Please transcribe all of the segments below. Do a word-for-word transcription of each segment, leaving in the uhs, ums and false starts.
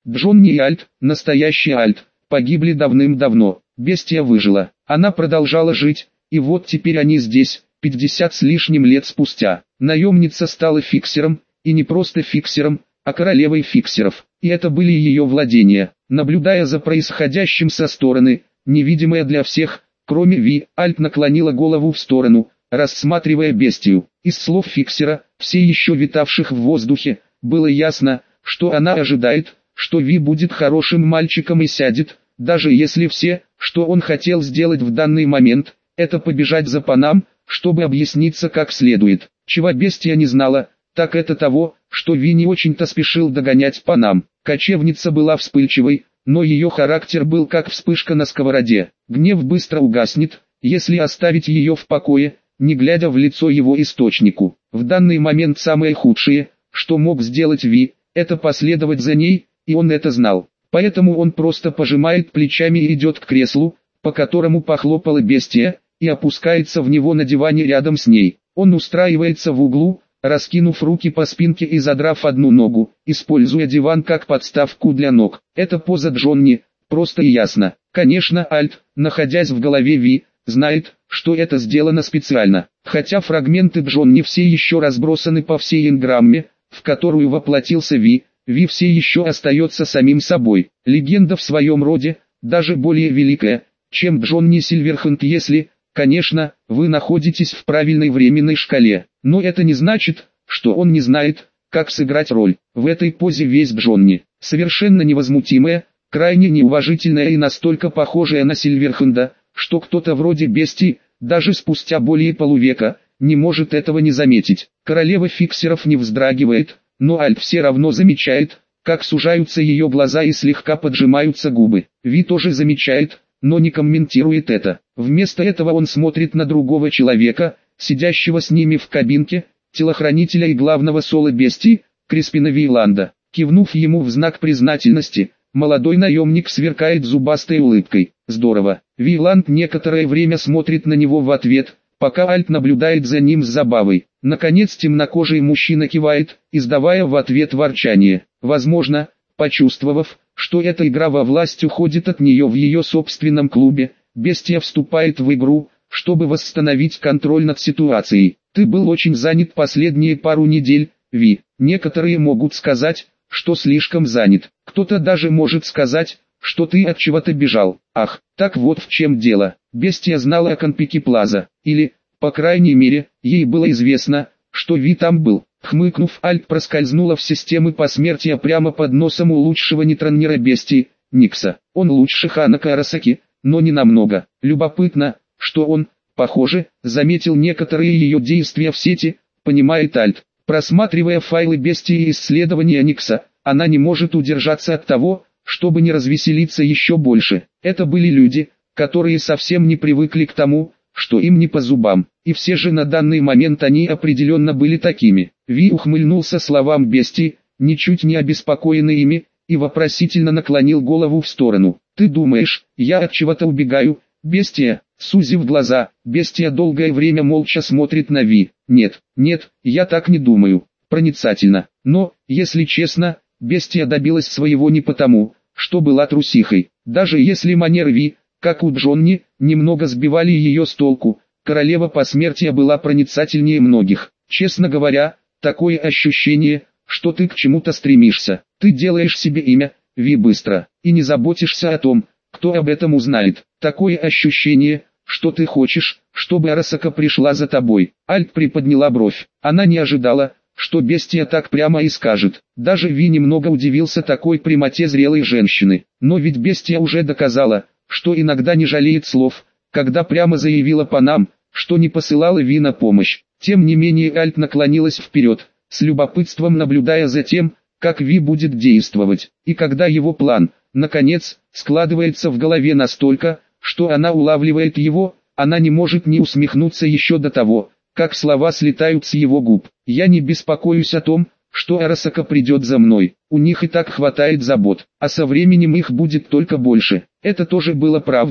Джонни и Альт, настоящий Альт, погибли давным-давно. Бестия выжила. Она продолжала жить, и вот теперь они здесь, пятьдесят с лишним лет спустя. Наемница стала фиксером, и не просто фиксером, а королевой фиксеров. И это были ее владения. Наблюдая за происходящим со стороны, невидимая для всех, кроме Ви, Альт наклонила голову в сторону, рассматривая бестию. Из слов фиксера, все еще витавших в воздухе, было ясно, что она ожидает, что Ви будет хорошим мальчиком и сядет, даже если все, что он хотел сделать в данный момент, это побежать за Панам, чтобы объясниться как следует. Чего бестия не знала, так это того, что Ви не очень-то спешил догонять Панам. Кочевница была вспыльчивой, но ее характер был как вспышка на сковороде. Гнев быстро угаснет, если оставить ее в покое, не глядя в лицо его источнику. В данный момент самое худшее, что мог сделать Ви, это последовать за ней, и он это знал. Поэтому он просто пожимает плечами и идет к креслу, по которому похлопала бестия, и опускается в него на диване рядом с ней. Он устраивается в углу, раскинув руки по спинке и задрав одну ногу, используя диван как подставку для ног. Это поза Джонни, просто и ясно. Конечно, Альт, находясь в голове Ви, знает, что это сделано специально. Хотя фрагменты Джонни все еще разбросаны по всей энграмме, в которую воплотился Ви, Ви все еще остается самим собой. Легенда в своем роде, даже более великая, чем Джонни Сильверхенд, если, конечно, вы находитесь в правильной временной шкале. Но это не значит, что он не знает, как сыграть роль. В этой позе весь Джонни, совершенно невозмутимая, крайне неуважительная и настолько похожая на Сильверхенда, что кто-то вроде бестии, даже спустя более полувека, не может этого не заметить. Королева фиксеров не вздрагивает, но Альт все равно замечает, как сужаются ее глаза и слегка поджимаются губы. Ви тоже замечает, но не комментирует это. Вместо этого он смотрит на другого человека, сидящего с ними в кабинке, телохранителя и главного соло бестии, Криспина Вейланда. Кивнув ему в знак признательности, молодой наемник сверкает зубастой улыбкой. Здорово. Вейланд некоторое время смотрит на него в ответ, пока Альт наблюдает за ним с забавой. Наконец темнокожий мужчина кивает, издавая в ответ ворчание. Возможно, почувствовав, что эта игра во власть уходит от нее в ее собственном клубе, бестия вступает в игру, чтобы восстановить контроль над ситуацией. Ты был очень занят последние пару недель, Ви. Некоторые могут сказать, что слишком занят. Кто-то даже может сказать, что ты от чего-то бежал. Ах, так вот в чем дело. Бестия знала о Конпике Плаза. Или, по крайней мере, ей было известно, что Ви там был. Хмыкнув, Альт проскользнула в системы посмертия прямо под носом у лучшего нейтронера бестии, Никса. Он лучше Ханака Арасаки, но не намного. Любопытно, что он, похоже, заметил некоторые ее действия в сети, понимает Альт. Просматривая файлы бестии и исследования Никса, она не может удержаться от того, чтобы не развеселиться еще больше. Это были люди, которые совсем не привыкли к тому, что им не по зубам, и все же на данный момент они определенно были такими. Ви ухмыльнулся словам бестии, ничуть не обеспокоенный ими, и вопросительно наклонил голову в сторону. «Ты думаешь, я от чего-то убегаю, бестия?» Сузив глаза, бестия долгое время молча смотрит на Ви. «Нет, нет, я так не думаю». Проницательно. Но, если честно, бестия добилась своего не потому, что была трусихой. Даже если манеры Ви, как у Джонни, немного сбивали ее с толку, королева посмертия была проницательнее многих. Честно говоря, такое ощущение, что ты к чему-то стремишься. Ты делаешь себе имя, Ви, быстро, и не заботишься о том, кто об этом узнает. Такое ощущение, что ты хочешь, чтобы Арасака пришла за тобой. Альт приподняла бровь. Она не ожидала, что бестия так прямо и скажет. Даже Ви немного удивился такой прямоте зрелой женщины. Но ведь бестия уже доказала, что иногда не жалеет слов, когда прямо заявила Панам, что не посылала Ви на помощь. Тем не менее Альт наклонилась вперед, с любопытством наблюдая за тем, как Ви будет действовать. И когда его план, наконец, складывается в голове настолько, что она улавливает его, она не может не усмехнуться еще до того, как слова слетают с его губ. «Я не беспокоюсь о том, что Арасака придет за мной. У них и так хватает забот, а со временем их будет только больше». Это тоже было правдой,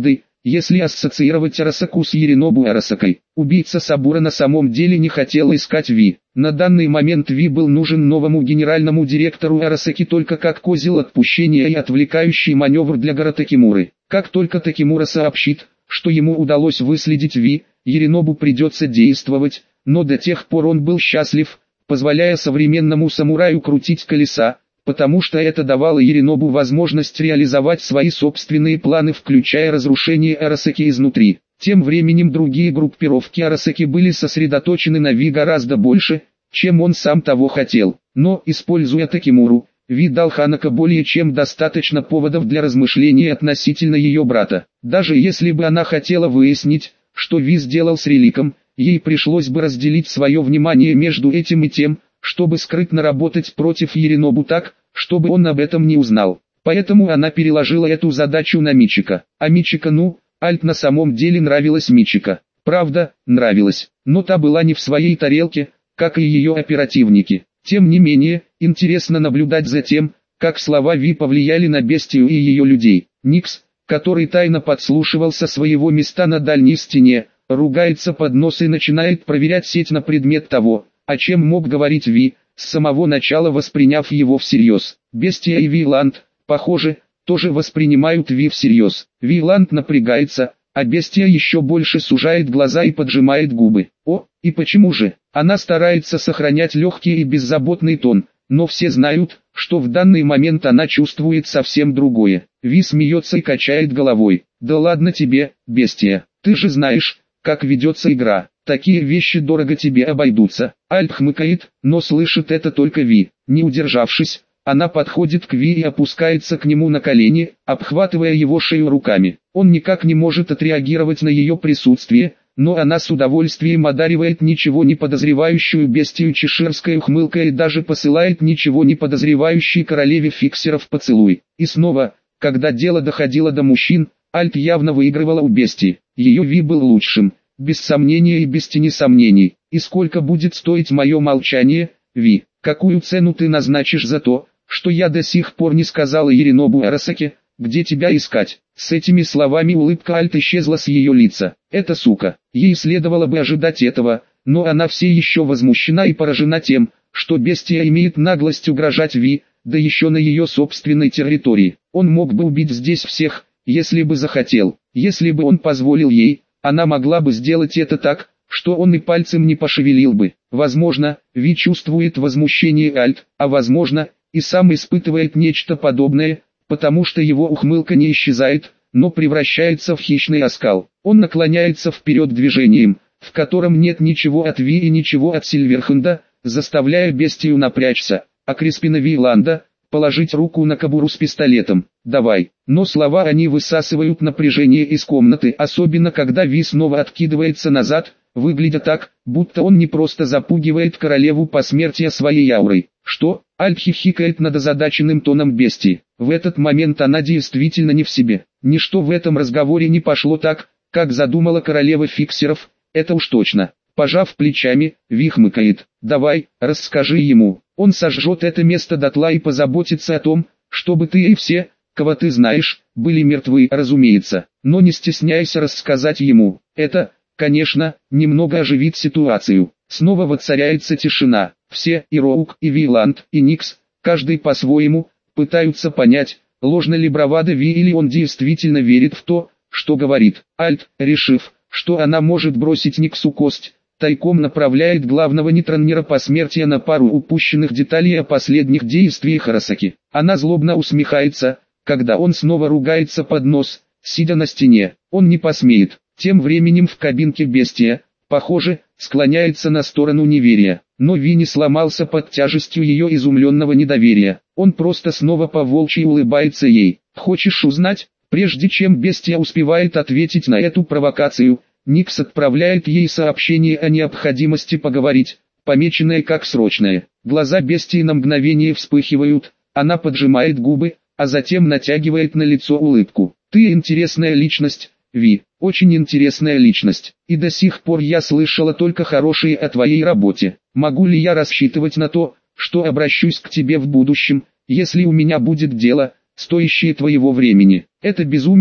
Если ассоциировать Арасаку с Яринобу Арасакой, убийца Сабура на самом деле не хотел искать Ви. На данный момент Ви был нужен новому генеральному директору Арасаки только как козел отпущения и отвлекающий маневр для Гора Такимуры. Как только Такимура сообщит, что ему удалось выследить Ви, Яринобу придется действовать, но до тех пор он был счастлив, позволяя современному самураю крутить колеса, потому что это давало Яринобу возможность реализовать свои собственные планы, включая разрушение Арасаки изнутри. Тем временем другие группировки Арасаки были сосредоточены на Ви гораздо больше, чем он сам того хотел. Но, используя Такимуру, Ви дал Ханако более чем достаточно поводов для размышлений относительно ее брата. Даже если бы она хотела выяснить, что Ви сделал с Реликом, ей пришлось бы разделить свое внимание между этим и тем, чтобы скрытно работать против Яринобу так, чтобы он об этом не узнал. Поэтому она переложила эту задачу на Мичика. А Мичика, ну, Альт на самом деле нравилась Мичика. Правда, нравилась, но та была не в своей тарелке, как и ее оперативники. Тем не менее, интересно наблюдать за тем, как слова Ви повлияли на бестию и ее людей. Никс, который тайно подслушивал со своего места на дальней стене, ругается под нос и начинает проверять сеть на предмет того, о чем мог говорить Ви, с самого начала восприняв его всерьез. Бестия и Виланд, похоже, тоже воспринимают Ви всерьез. Виланд напрягается, а Бестия еще больше сужает глаза и поджимает губы. О, и почему же? Она старается сохранять легкий и беззаботный тон, но все знают, что в данный момент она чувствует совсем другое. Ви смеется и качает головой. Да ладно тебе, Бестия, ты же знаешь, как ведется игра. Такие вещи дорого тебе обойдутся. Альт хмыкает, но слышит это только Ви. Не удержавшись, она подходит к Ви и опускается к нему на колени, обхватывая его шею руками. Он никак не может отреагировать на ее присутствие, но она с удовольствием одаривает ничего не подозревающую бестию чеширской ухмылкой и даже посылает ничего не подозревающей королеве фиксеров поцелуй. И снова, когда дело доходило до мужчин, Альт явно выигрывала у бестии. Ее Ви был лучшим. Без сомнения и без тени сомнений. И сколько будет стоить мое молчание, Ви? Какую цену ты назначишь за то, что я до сих пор не сказала Яринобу Арасаке, где тебя искать? С этими словами улыбка Альт исчезла с ее лица. Эта сука. Ей следовало бы ожидать этого, но она все еще возмущена и поражена тем, что бестия имеет наглость угрожать Ви, да еще на ее собственной территории. Он мог бы убить здесь всех, если бы захотел. Если бы он позволил ей, она могла бы сделать это так, что он и пальцем не пошевелил бы. Возможно, Ви чувствует возмущение Альт, а возможно, и сам испытывает нечто подобное, потому что его ухмылка не исчезает, но превращается в хищный оскал. Он наклоняется вперед движением, в котором нет ничего от Ви и ничего от Сильверхенда, заставляя бестию напрячься, а Криспина Виланда положить руку на кобуру с пистолетом. «Давай». Но слова они высасывают напряжение из комнаты, особенно когда Ви снова откидывается назад, выглядя так, будто он не просто запугивает королеву посмертия своей аурой. «Что?» — Альт хихикает над озадаченным тоном бестии. В этот момент она действительно не в себе. Ничто в этом разговоре не пошло так, как задумала королева фиксеров, это уж точно. Пожав плечами, Ви хмыкает. «Давай, расскажи ему. Он сожжет это место дотла и позаботится о том, чтобы ты и все, кого ты знаешь, были мертвы, разумеется. Но не стесняйся рассказать ему. Это, конечно, немного оживит ситуацию». Снова воцаряется тишина. Все, и Роук, и Виланд, и Никс, каждый по-своему, пытаются понять, ложна ли бравада Ви или он действительно верит в то, что говорит. Альт, решив, что она может бросить Никсу кость, тайком направляет главного нейтронера посмертия на пару упущенных деталей о последних действиях Арасаки. Она злобно усмехается, когда он снова ругается под нос, сидя на стене. Он не посмеет. Тем временем в кабинке бестия, похоже, склоняется на сторону неверия. Но Ви не сломался под тяжестью ее изумленного недоверия. Он просто снова по-волчьи улыбается ей. «Хочешь узнать?» Прежде чем бестия успевает ответить на эту провокацию, Никс отправляет ей сообщение о необходимости поговорить, помеченное как срочное. Глаза бестии на мгновение вспыхивают, она поджимает губы, а затем натягивает на лицо улыбку. «Ты интересная личность, Ви, очень интересная личность, и до сих пор я слышала только хорошие о твоей работе. Могу ли я рассчитывать на то, что обращусь к тебе в будущем, если у меня будет дело, стоящее твоего времени?» «Это безумие»,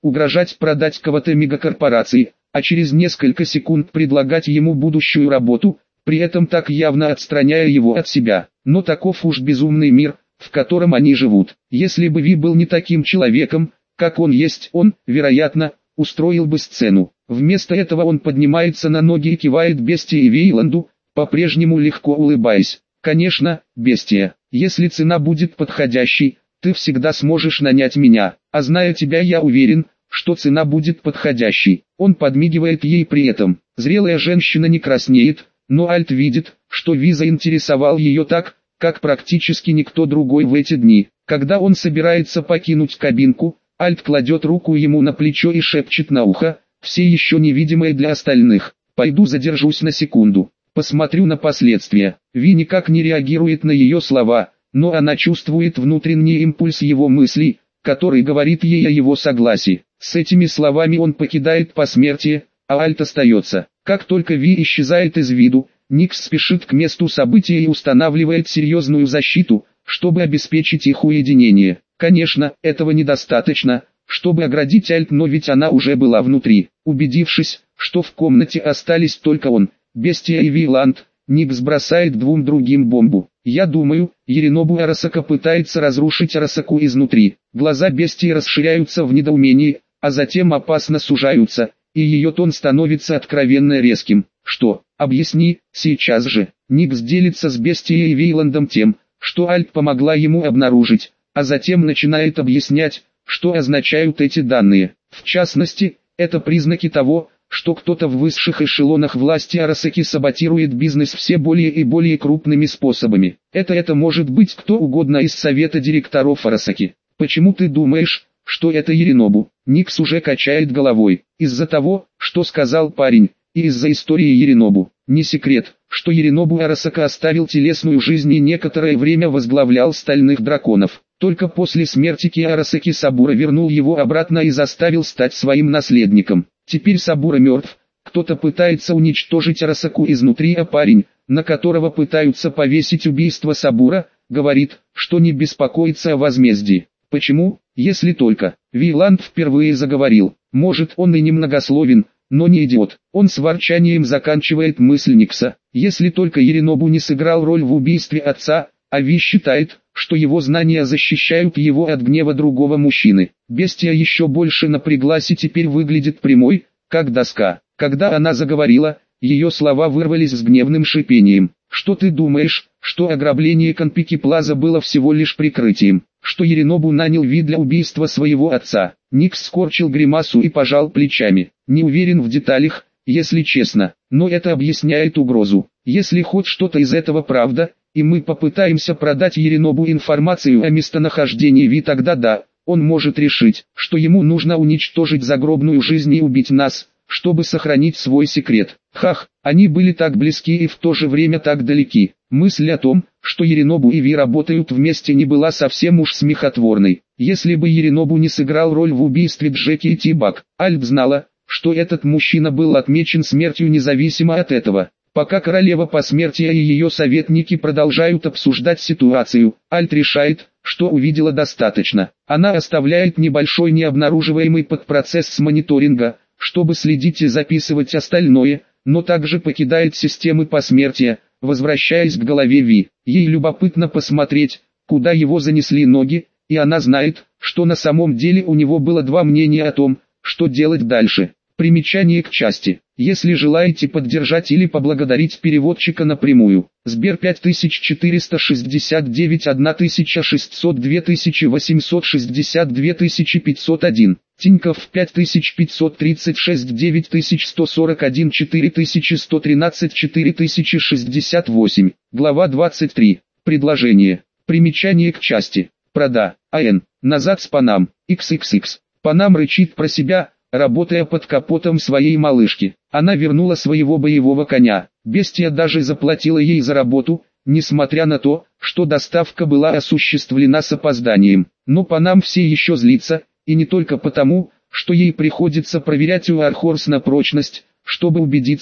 угрожать продать кого-то мегакорпорации, а через несколько секунд предлагать ему будущую работу, при этом так явно отстраняя его от себя. Но таков уж безумный мир, в котором они живут. Если бы Ви был не таким человеком, как он есть, он, вероятно, устроил бы сцену. Вместо этого он поднимается на ноги и кивает Бестии и Вейланду, по-прежнему легко улыбаясь. «Конечно, Бестия, если цена будет подходящей, ты всегда сможешь нанять меня, а зная тебя, я уверен, что цена будет подходящей». Он подмигивает ей при этом. Зрелая женщина не краснеет, но Альт видит, что Ви заинтересовал ее так, как практически никто другой в эти дни. Когда он собирается покинуть кабинку, Альт кладет руку ему на плечо и шепчет на ухо, все еще невидимое для остальных: «Пойду задержусь на секунду, посмотрю на последствия». Ви никак не реагирует на ее слова, но она чувствует внутренний импульс его мыслей, который говорит ей о его согласии. С этими словами он покидает посмертие, а Альт остается. Как только Ви исчезает из виду, Никс спешит к месту события и устанавливает серьезную защиту, чтобы обеспечить их уединение. Конечно, этого недостаточно, чтобы оградить Альт, но ведь она уже была внутри. Убедившись, что в комнате остались только он, Бестия и Вейланд, Никс бросает двум другим бомбу. «Я думаю, Еринобу Арасака пытается разрушить Арасаку изнутри». Глаза Бестии расширяются в недоумении, а затем опасно сужаются, и ее тон становится откровенно резким. «Что? Объясни, сейчас же». Никс делится с Бестией и Вейландом тем, что Альт помогла ему обнаружить, а затем начинает объяснять, что означают эти данные. В частности, это признаки того, что кто-то в высших эшелонах власти Арасаки саботирует бизнес все более и более крупными способами. Это это может быть кто угодно из совета директоров Арасаки. «Почему ты думаешь, что это Еринобу?» Никс уже качает головой. «Из-за того, что сказал парень, и из-за истории Еринобу. Не секрет, что Еринобу Арасака оставил телесную жизнь и некоторое время возглавлял Стальных Драконов. Только после смерти Ки Арасаки Сабура вернул его обратно и заставил стать своим наследником. Теперь Сабура мертв, кто-то пытается уничтожить Арасаку изнутри, а парень, на которого пытаются повесить убийство Сабура, говорит, что не беспокоится о возмездии. Почему, если только?» Вейланд впервые заговорил. Может, он и немногословен, но не идиот. Он с ворчанием заканчивает мысль Никса. Если только Еринобу не сыграл роль в убийстве отца, а Ви считает, что его знания защищают его от гнева другого мужчины. Бестия еще больше напряглась и теперь выглядит прямой, как доска. Когда она заговорила, ее слова вырвались с гневным шипением. «Что ты думаешь, что ограбление Конпики Плаза было всего лишь прикрытием? Что Еринобу нанял Ви для убийства своего отца?» Никс скорчил гримасу и пожал плечами. «Не уверен в деталях, если честно, но это объясняет угрозу. Если хоть что-то из этого правда, и мы попытаемся продать Еринобу информацию о местонахождении Ви, тогда да, он может решить, что ему нужно уничтожить загробную жизнь и убить нас, чтобы сохранить свой секрет». Хах, они были так близки и в то же время так далеки. Мысль о том, что Еринобу и Ви работают вместе, не была совсем уж смехотворной. Если бы Еринобу не сыграл роль в убийстве Джеки и Тибак, Альт знала, что этот мужчина был отмечен смертью независимо от этого. Пока королева посмертия и ее советники продолжают обсуждать ситуацию, Альт решает, что увидела достаточно. Она оставляет небольшой необнаруживаемый подпроцесс с мониторинга, чтобы следить и записывать остальное, но также покидает системы посмертия, возвращаясь к голове Ви. Ей любопытно посмотреть, куда его занесли ноги, и она знает, что на самом деле у него было два мнения о том, что делать дальше. Примечание к части. Если желаете поддержать или поблагодарить переводчика напрямую, Сбер пять тысяч четыреста шестьдесят девять тысяча шестьсот два тысячи восемьсот шестьдесят два тысячи пятьсот один, Тинькофф пять тысяч пятьсот тридцать шесть девять тысяч сто сорок один четыре тысячи сто тринадцать четыре тысячи шестьдесят восемь, глава двадцать три, предложение. Примечание к части. Прода, АН, назад с Панам, икс икс икс. Панам рычит про себя, работая под капотом своей малышки. Она вернула своего боевого коня. Бестия даже заплатила ей за работу, несмотря на то, что доставка была осуществлена с опозданием. Но Панам все еще злится, и не только потому, что ей приходится проверять у Архорс на прочность, чтобы убедиться,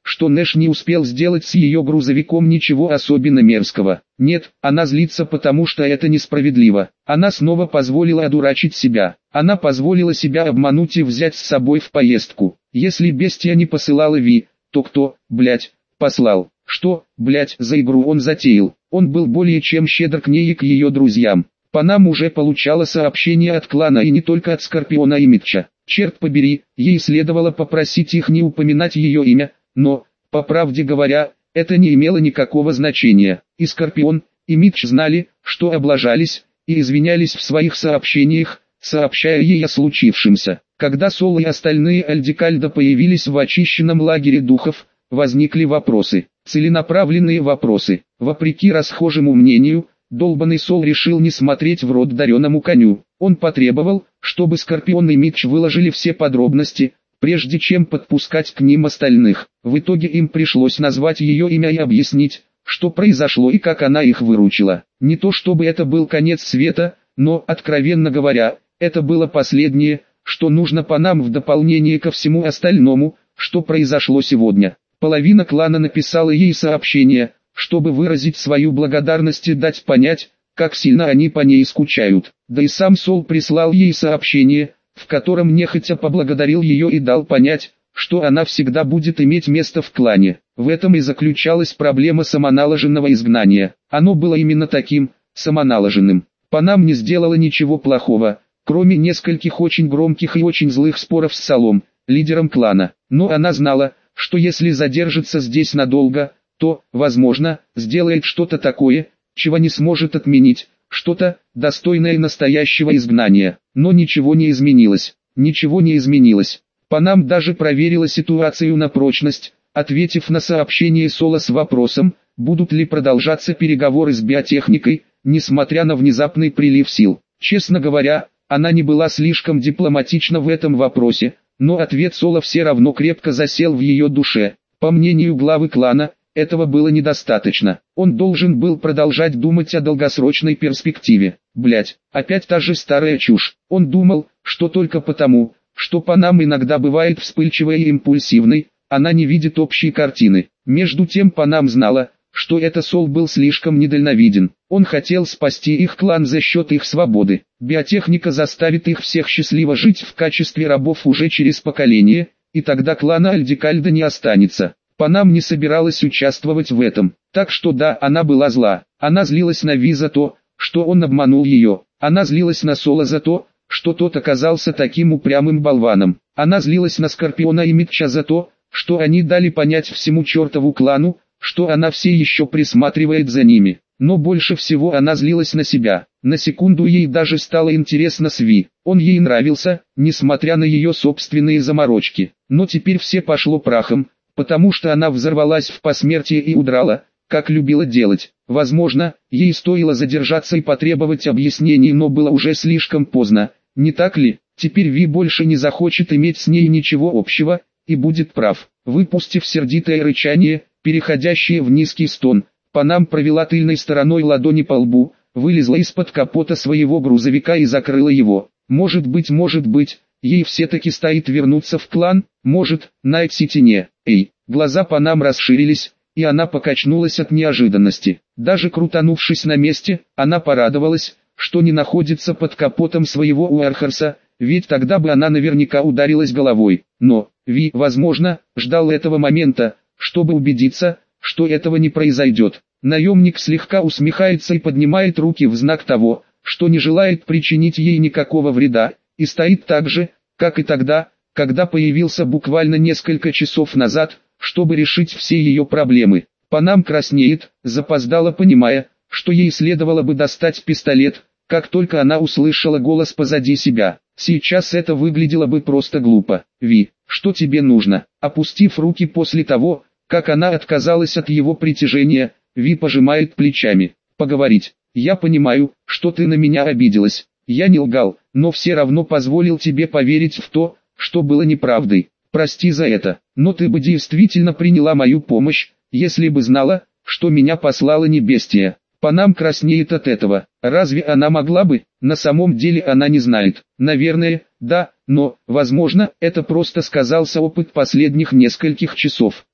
что Нэш не успел сделать с ее грузовиком ничего особенно мерзкого. Нет, она злится, потому что это несправедливо. Она снова позволила одурачить себя. Она позволила себя обмануть и взять с собой в поездку. Если бестия не посылала Ви, то кто, блять, послал? Что, блять, за игру он затеял? Он был более чем щедр к ней и к ее друзьям. Панам уже получала сообщения от клана и не только от Скорпиона и Митча. Черт побери, ей следовало попросить их не упоминать ее имя, но, по правде говоря, это не имело никакого значения. И Скорпион, и Митч знали, что облажались, и извинялись в своих сообщениях, сообщая ей о случившемся. Когда Сол и остальные Альдекальдо появились в очищенном лагере духов, возникли вопросы, целенаправленные вопросы. Вопреки расхожему мнению, долбанный Сол решил не смотреть в рот дареному коню. Он потребовал, чтобы Скорпион и Митч выложили все подробности, прежде чем подпускать к ним остальных. В итоге им пришлось назвать ее имя и объяснить, что произошло и как она их выручила. Не то чтобы это был конец света, но, откровенно говоря, это было последнее, что нужно Панам в дополнение ко всему остальному, что произошло сегодня. Половина клана написала ей сообщение, чтобы выразить свою благодарность и дать понять, как сильно они по ней скучают. Да и сам Сол прислал ей сообщение, в котором нехотя поблагодарил ее и дал понять, что она всегда будет иметь место в клане. В этом и заключалась проблема самоналоженного изгнания. Оно было именно таким, самоналоженным. Панам не сделала ничего плохого, кроме нескольких очень громких и очень злых споров с Солом, лидером клана. Но она знала, что если задержится здесь надолго, то, возможно, сделает что-то такое, чего не сможет отменить, что-то, достойное настоящего изгнания. Но ничего не изменилось, ничего не изменилось. Панам даже проверила ситуацию на прочность, ответив на сообщение Сола с вопросом, будут ли продолжаться переговоры с биотехникой, несмотря на внезапный прилив сил. Честно говоря, она не была слишком дипломатична в этом вопросе, но ответ Сола все равно крепко засел в ее душе. По мнению главы клана, этого было недостаточно. Он должен был продолжать думать о долгосрочной перспективе. Блять, опять та же старая чушь. Он думал, что только потому, что Панам иногда бывает вспыльчивой и импульсивной, она не видит общей картины. Между тем Панам знала, что это Сол был слишком недальновиден. Он хотел спасти их клан за счет их свободы. Биотехника заставит их всех счастливо жить в качестве рабов уже через поколение, и тогда клана Альдекальдо не останется. Панам не собиралась участвовать в этом, так что да, она была зла. Она злилась на Ви за то, что он обманул ее. Она злилась на Сола за то, что тот оказался таким упрямым болваном. Она злилась на Скорпиона и Митча за то, что они дали понять всему чертову клану, что она все еще присматривает за ними. Но больше всего она злилась на себя. На секунду ей даже стало интересно с Ви. Он ей нравился, несмотря на ее собственные заморочки. Но теперь все пошло прахом, потому что она взорвалась в посмертие и удрала, как любила делать. Возможно, ей стоило задержаться и потребовать объяснений, но было уже слишком поздно, не так ли? Теперь Ви больше не захочет иметь с ней ничего общего, и будет прав. Выпустив сердитое рычание, переходящее в низкий стон, Панам провела тыльной стороной ладони по лбу, вылезла из-под капота своего грузовика и закрыла его. Может быть, может быть, ей все-таки стоит вернуться в клан, может, Найт-Сити не. Эй, глаза Панам расширились, и она покачнулась от неожиданности. Даже крутанувшись на месте, она порадовалась, что не находится под капотом своего Уэрхерса, ведь тогда бы она наверняка ударилась головой. Но, Ви, возможно, ждал этого момента, чтобы убедиться, что этого не произойдет. Наемник слегка усмехается и поднимает руки в знак того, что не желает причинить ей никакого вреда, и стоит так же, как и тогда, когда появился буквально несколько часов назад, чтобы решить все ее проблемы. Панам краснеет, запоздала, понимая, что ей следовало бы достать пистолет, как только она услышала голос позади себя. Сейчас это выглядело бы просто глупо. Ви, что тебе нужно? Опустив руки после того, как она отказалась от его притяжения, Ви пожимает плечами. Поговорить. Я понимаю, что ты на меня обиделась. Я не лгал, но все равно позволил тебе поверить в то, что было неправдой. Прости за это, но ты бы действительно приняла мою помощь, если бы знала, что меня послала не бестия. Панам краснеет от этого. Разве она могла бы? На самом деле она не знает. Наверное, да, но, возможно, это просто сказался опыт последних нескольких часов.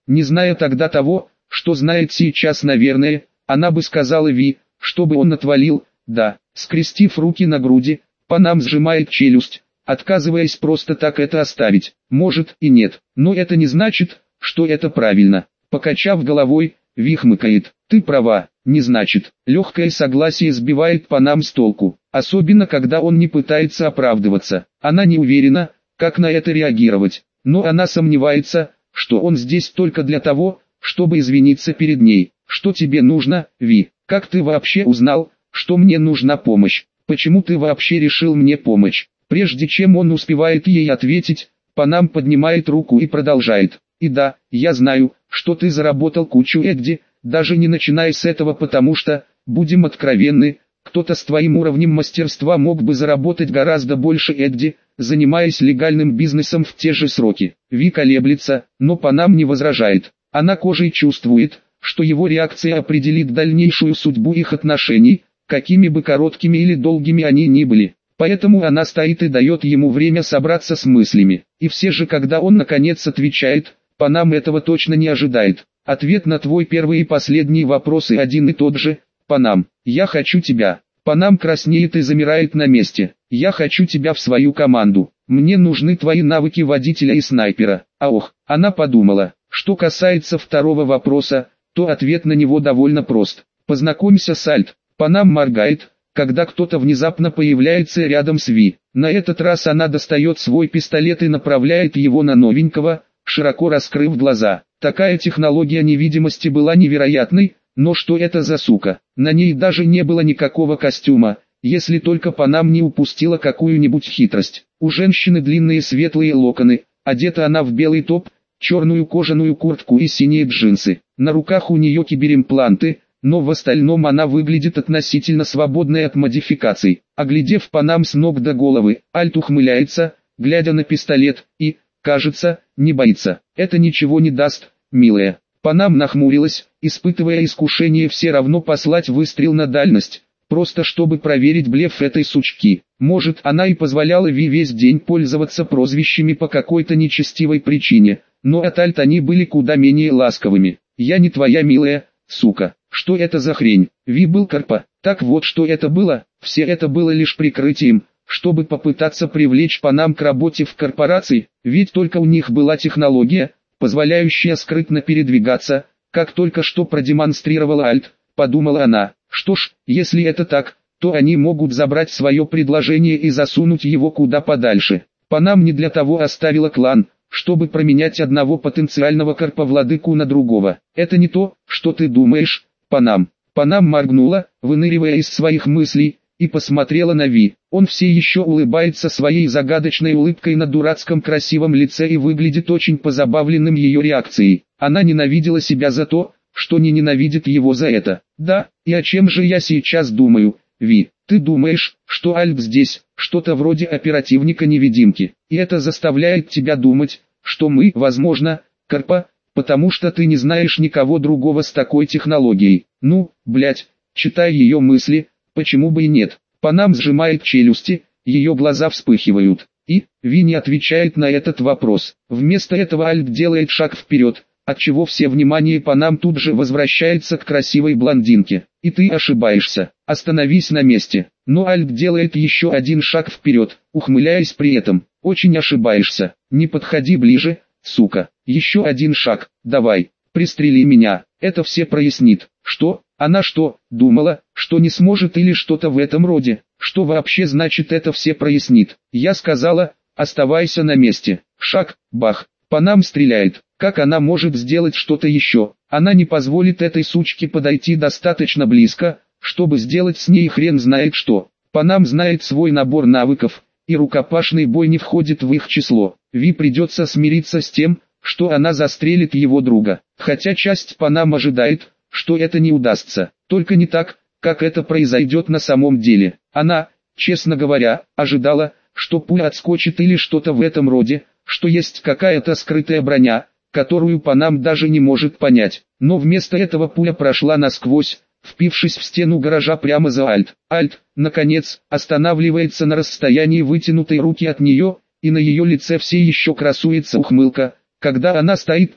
Не зная тогда того, что знает сейчас, наверное, она бы сказала Ви, чтобы он отвалил, да, скрестив руки на груди, Панам сжимает челюсть, отказываясь просто так это оставить. Может и нет, но это не значит, что это правильно. Покачав головой, Ви хмыкает. Ты права, не значит. Легкое согласие сбивает Панам с толку, особенно когда он не пытается оправдываться. Она не уверена, как на это реагировать, но она сомневается, что он здесь только для того, чтобы извиниться перед ней. Что тебе нужно, Ви? Как ты вообще узнал, что мне нужна помощь? Почему ты вообще решил мне помочь? Прежде чем он успевает ей ответить, Панам поднимает руку и продолжает. И да, я знаю, что ты заработал кучу Эдди, даже не начиная с этого, потому что, будем откровенны, кто-то с твоим уровнем мастерства мог бы заработать гораздо больше Эдди, занимаясь легальным бизнесом в те же сроки. Ви колеблется, но Панам не возражает. Она кожей чувствует, что его реакция определит дальнейшую судьбу их отношений, какими бы короткими или долгими они ни были. Поэтому она стоит и дает ему время собраться с мыслями. И все же, когда он наконец отвечает, Панам этого точно не ожидает. Ответ на твой первый и последний вопрос и один и тот же. Панам, я хочу тебя. Панам краснеет и замирает на месте. Я хочу тебя в свою команду. Мне нужны твои навыки водителя и снайпера. А ох, она подумала. Что касается второго вопроса, то ответ на него довольно прост. Познакомься с Альт. Панам моргает, когда кто-то внезапно появляется рядом с Ви. На этот раз она достает свой пистолет и направляет его на новенького, широко раскрыв глаза. Такая технология невидимости была невероятной, но что это за сука? На ней даже не было никакого костюма, если только Панам не упустила какую-нибудь хитрость. У женщины длинные светлые локоны, одета она в белый топ, черную кожаную куртку и синие джинсы. На руках у нее киберимпланты, но в остальном она выглядит относительно свободной от модификаций. Оглядев Панам с ног до головы, Альт ухмыляется, глядя на пистолет, и, кажется, не боится. Это ничего не даст, милая. Панам нахмурилась, испытывая искушение все равно послать выстрел на дальность, просто чтобы проверить блеф этой сучки. Может, она и позволяла Ви весь день пользоваться прозвищами по какой-то нечестивой причине, но от Альт они были куда менее ласковыми. «Я не твоя милая, сука». Что это за хрень? Ви был Карпа. Так вот что это было, все это было лишь прикрытием, чтобы попытаться привлечь Панам к работе в корпорации, ведь только у них была технология, позволяющая скрытно передвигаться, как только что продемонстрировала Альт, подумала она. Что ж, если это так, то они могут забрать свое предложение и засунуть его куда подальше. Панам не для того оставила клан, чтобы променять одного потенциального корповладыку на другого. Это не то, что ты думаешь, Панам. Панам моргнула, выныривая из своих мыслей, и посмотрела на Ви. Он все еще улыбается своей загадочной улыбкой на дурацком красивом лице и выглядит очень позабавленным ее реакцией. Она ненавидела себя за то, что не ненавидит его за это. Да, и о чем же я сейчас думаю, Ви? Ты думаешь, что Альт здесь, что-то вроде оперативника-невидимки, и это заставляет тебя думать, что мы, возможно, Карпа, потому что ты не знаешь никого другого с такой технологией. Ну, блять, читай ее мысли, почему бы и нет. Панам сжимает челюсти, ее глаза вспыхивают. И, Ви не отвечает на этот вопрос. Вместо этого Альт делает шаг вперед, отчего все внимание Панам тут же возвращается к красивой блондинке. И ты ошибаешься, остановись на месте. Но Альт делает еще один шаг вперед, ухмыляясь при этом. Очень ошибаешься, не подходи ближе, сука. Еще один шаг, давай, пристрели меня, это все прояснит. Что? Она что, думала, что не сможет или что-то в этом роде? Что вообще значит это все прояснит? Я сказала, оставайся на месте. Шаг, бах, Панам стреляет. Как она может сделать что-то еще? Она не позволит этой сучке подойти достаточно близко, чтобы сделать с ней хрен знает что. Панам знает свой набор навыков, и рукопашный бой не входит в их число. Ви придется смириться с тем, что она застрелит его друга. Хотя часть Панам ожидает, что это не удастся. Только не так, как это произойдет на самом деле. Она, честно говоря, ожидала, что пуля отскочит или что-то в этом роде, что есть какая-то скрытая броня, которую Панам даже не может понять. Но вместо этого пуля прошла насквозь, впившись в стену гаража прямо за Альт. Альт, наконец, останавливается на расстоянии вытянутой руки от нее, и на ее лице все еще красуется ухмылка, когда она стоит там,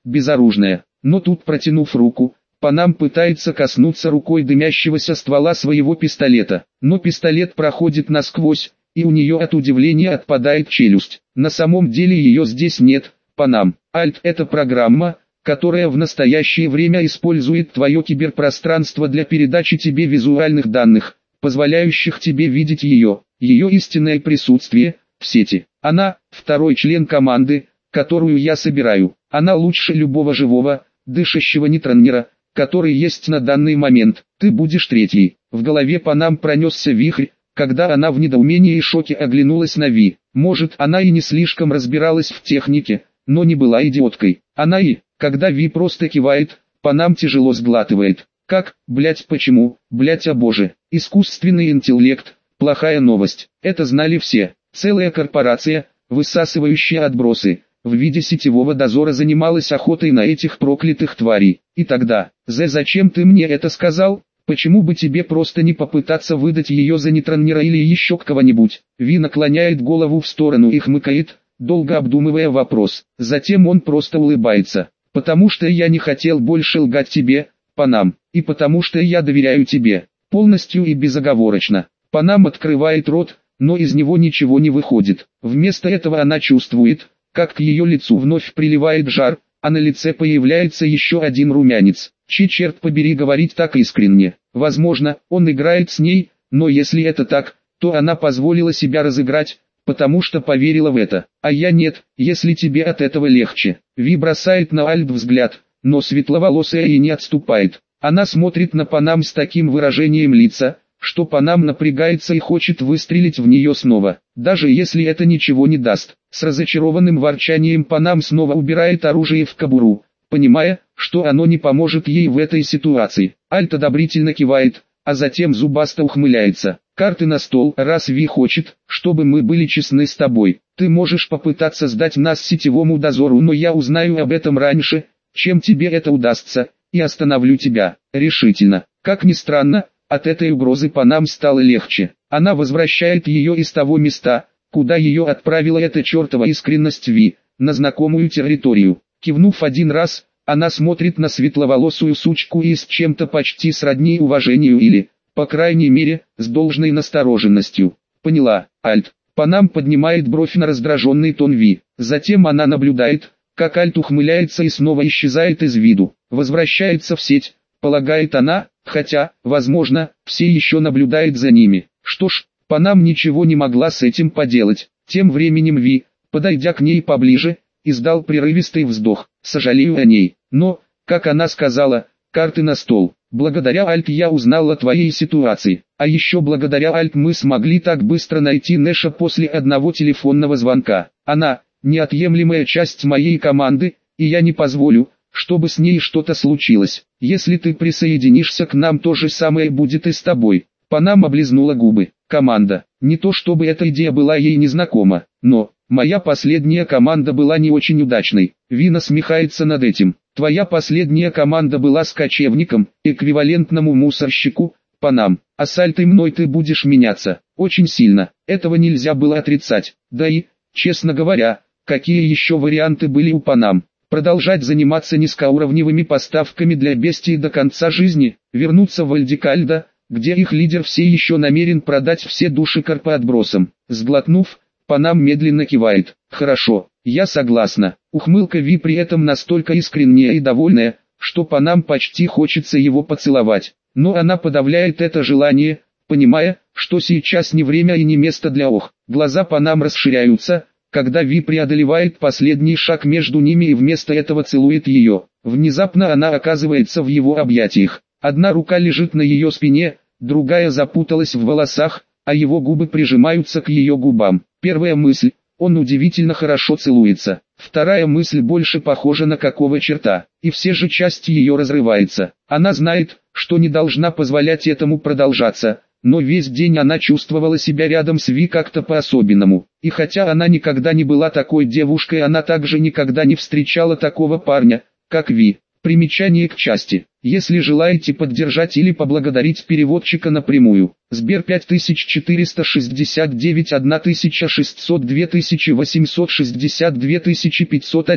безоружная. Но тут, протянув руку, Панам пытается коснуться рукой дымящегося ствола своего пистолета. Но пистолет проходит насквозь, и у нее от удивления отпадает челюсть. На самом деле ее здесь нет. Панам. Альт — это программа, которая в настоящее время использует твое киберпространство для передачи тебе визуальных данных, позволяющих тебе видеть ее, ее истинное присутствие, в сети. Она — второй член команды, которую я собираю. Она лучше любого живого, дышащего нейтронера, который есть на данный момент. Ты будешь третий. В голове Панам пронесся вихрь, когда она в недоумении и шоке оглянулась на Ви. Может, она и не слишком разбиралась в технике, но не была идиоткой. Она и, когда Ви просто кивает, Панам тяжело сглатывает. Как, блять, почему, блять, о боже, искусственный интеллект, плохая новость. Это знали все. Целая корпорация, высасывающая отбросы, в виде сетевого дозора занималась охотой на этих проклятых тварей. И тогда, Зе, зачем ты мне это сказал? Почему бы тебе просто не попытаться выдать ее за нейтронера или еще кого-нибудь? Ви наклоняет голову в сторону и хмыкает, долго обдумывая вопрос. Затем он просто улыбается. Потому что я не хотел больше лгать тебе, Панам, и потому что я доверяю тебе, полностью и безоговорочно. Панам открывает рот, но из него ничего не выходит. Вместо этого она чувствует, как к ее лицу вновь приливает жар, а на лице появляется еще один румянец. Чи, черт побери, говорить так искренне. Возможно, он играет с ней, но если это так, то она позволила себя разыграть, потому что поверила в это. А я нет, если тебе от этого легче. Ви бросает на Альт взгляд, но светловолосая и не отступает. Она смотрит на Панам с таким выражением лица, что Панам напрягается и хочет выстрелить в нее снова, даже если это ничего не даст. С разочарованным ворчанием Панам снова убирает оружие в кобуру, понимая, что оно не поможет ей в этой ситуации. Альт одобрительно кивает, а затем зубасто ухмыляется. Карты на стол. Раз Ви хочет, чтобы мы были честны с тобой, ты можешь попытаться сдать нас сетевому дозору, но я узнаю об этом раньше, чем тебе это удастся, и остановлю тебя, решительно. Как ни странно, от этой угрозы Панам стало легче. Она возвращает ее из того места, куда ее отправила эта чертова искренность Ви, на знакомую территорию. Кивнув один раз, она смотрит на светловолосую сучку и с чем-то почти сродни уважению или, по крайней мере, с должной настороженностью. Поняла, Альт. Панам поднимает бровь на раздраженный тон Ви. Затем она наблюдает, как Альт ухмыляется и снова исчезает из виду. Возвращается в сеть, полагает она, хотя, возможно, все еще наблюдают за ними. Что ж, Панам ничего не могла с этим поделать. Тем временем Ви, подойдя к ней поближе, издал прерывистый вздох. Сожалею о ней, но, как она сказала, карты на стол. Благодаря Альт я узнал о твоей ситуации, а еще благодаря Альт мы смогли так быстро найти Нэша после одного телефонного звонка. Она – неотъемлемая часть моей команды, и я не позволю, чтобы с ней что-то случилось. Если ты присоединишься к нам, то же самое будет и с тобой. Панам облизнула губы. Команда. Не то чтобы эта идея была ей незнакома, но моя последняя команда была не очень удачной. Ви насмехается над этим. Твоя последняя команда была с кочевником, эквивалентному мусорщику, Панам. А с Альтой мной ты будешь меняться. Очень сильно. Этого нельзя было отрицать. Да и, честно говоря, какие еще варианты были у Панам? Продолжать заниматься низкоуровневыми поставками для бестий до конца жизни, вернуться в Альдикальдо, где их лидер все еще намерен продать все души корпоотбросам. Сглотнув, Панам медленно кивает. Хорошо, я согласна. Ухмылка Ви при этом настолько искренняя и довольная, что Панам почти хочется его поцеловать. Но она подавляет это желание, понимая, что сейчас не время и не место для ох. Глаза Панам расширяются, когда Ви преодолевает последний шаг между ними и вместо этого целует ее. Внезапно она оказывается в его объятиях. Одна рука лежит на ее спине, другая запуталась в волосах, а его губы прижимаются к ее губам. Первая мысль – он удивительно хорошо целуется. Вторая мысль больше похожа на какого черта, и все же часть ее разрывается. Она знает, что не должна позволять этому продолжаться, но весь день она чувствовала себя рядом с Ви как-то по-особенному. И хотя она никогда не была такой девушкой, она также никогда не встречала такого парня, как Ви. Примечание к части. Если желаете поддержать или поблагодарить переводчика напрямую, Сбер пять тысяч четыреста шестьдесят девять тысяч шестьсот два тысячи восемьсот шестьдесят два тысячи пятьсот один.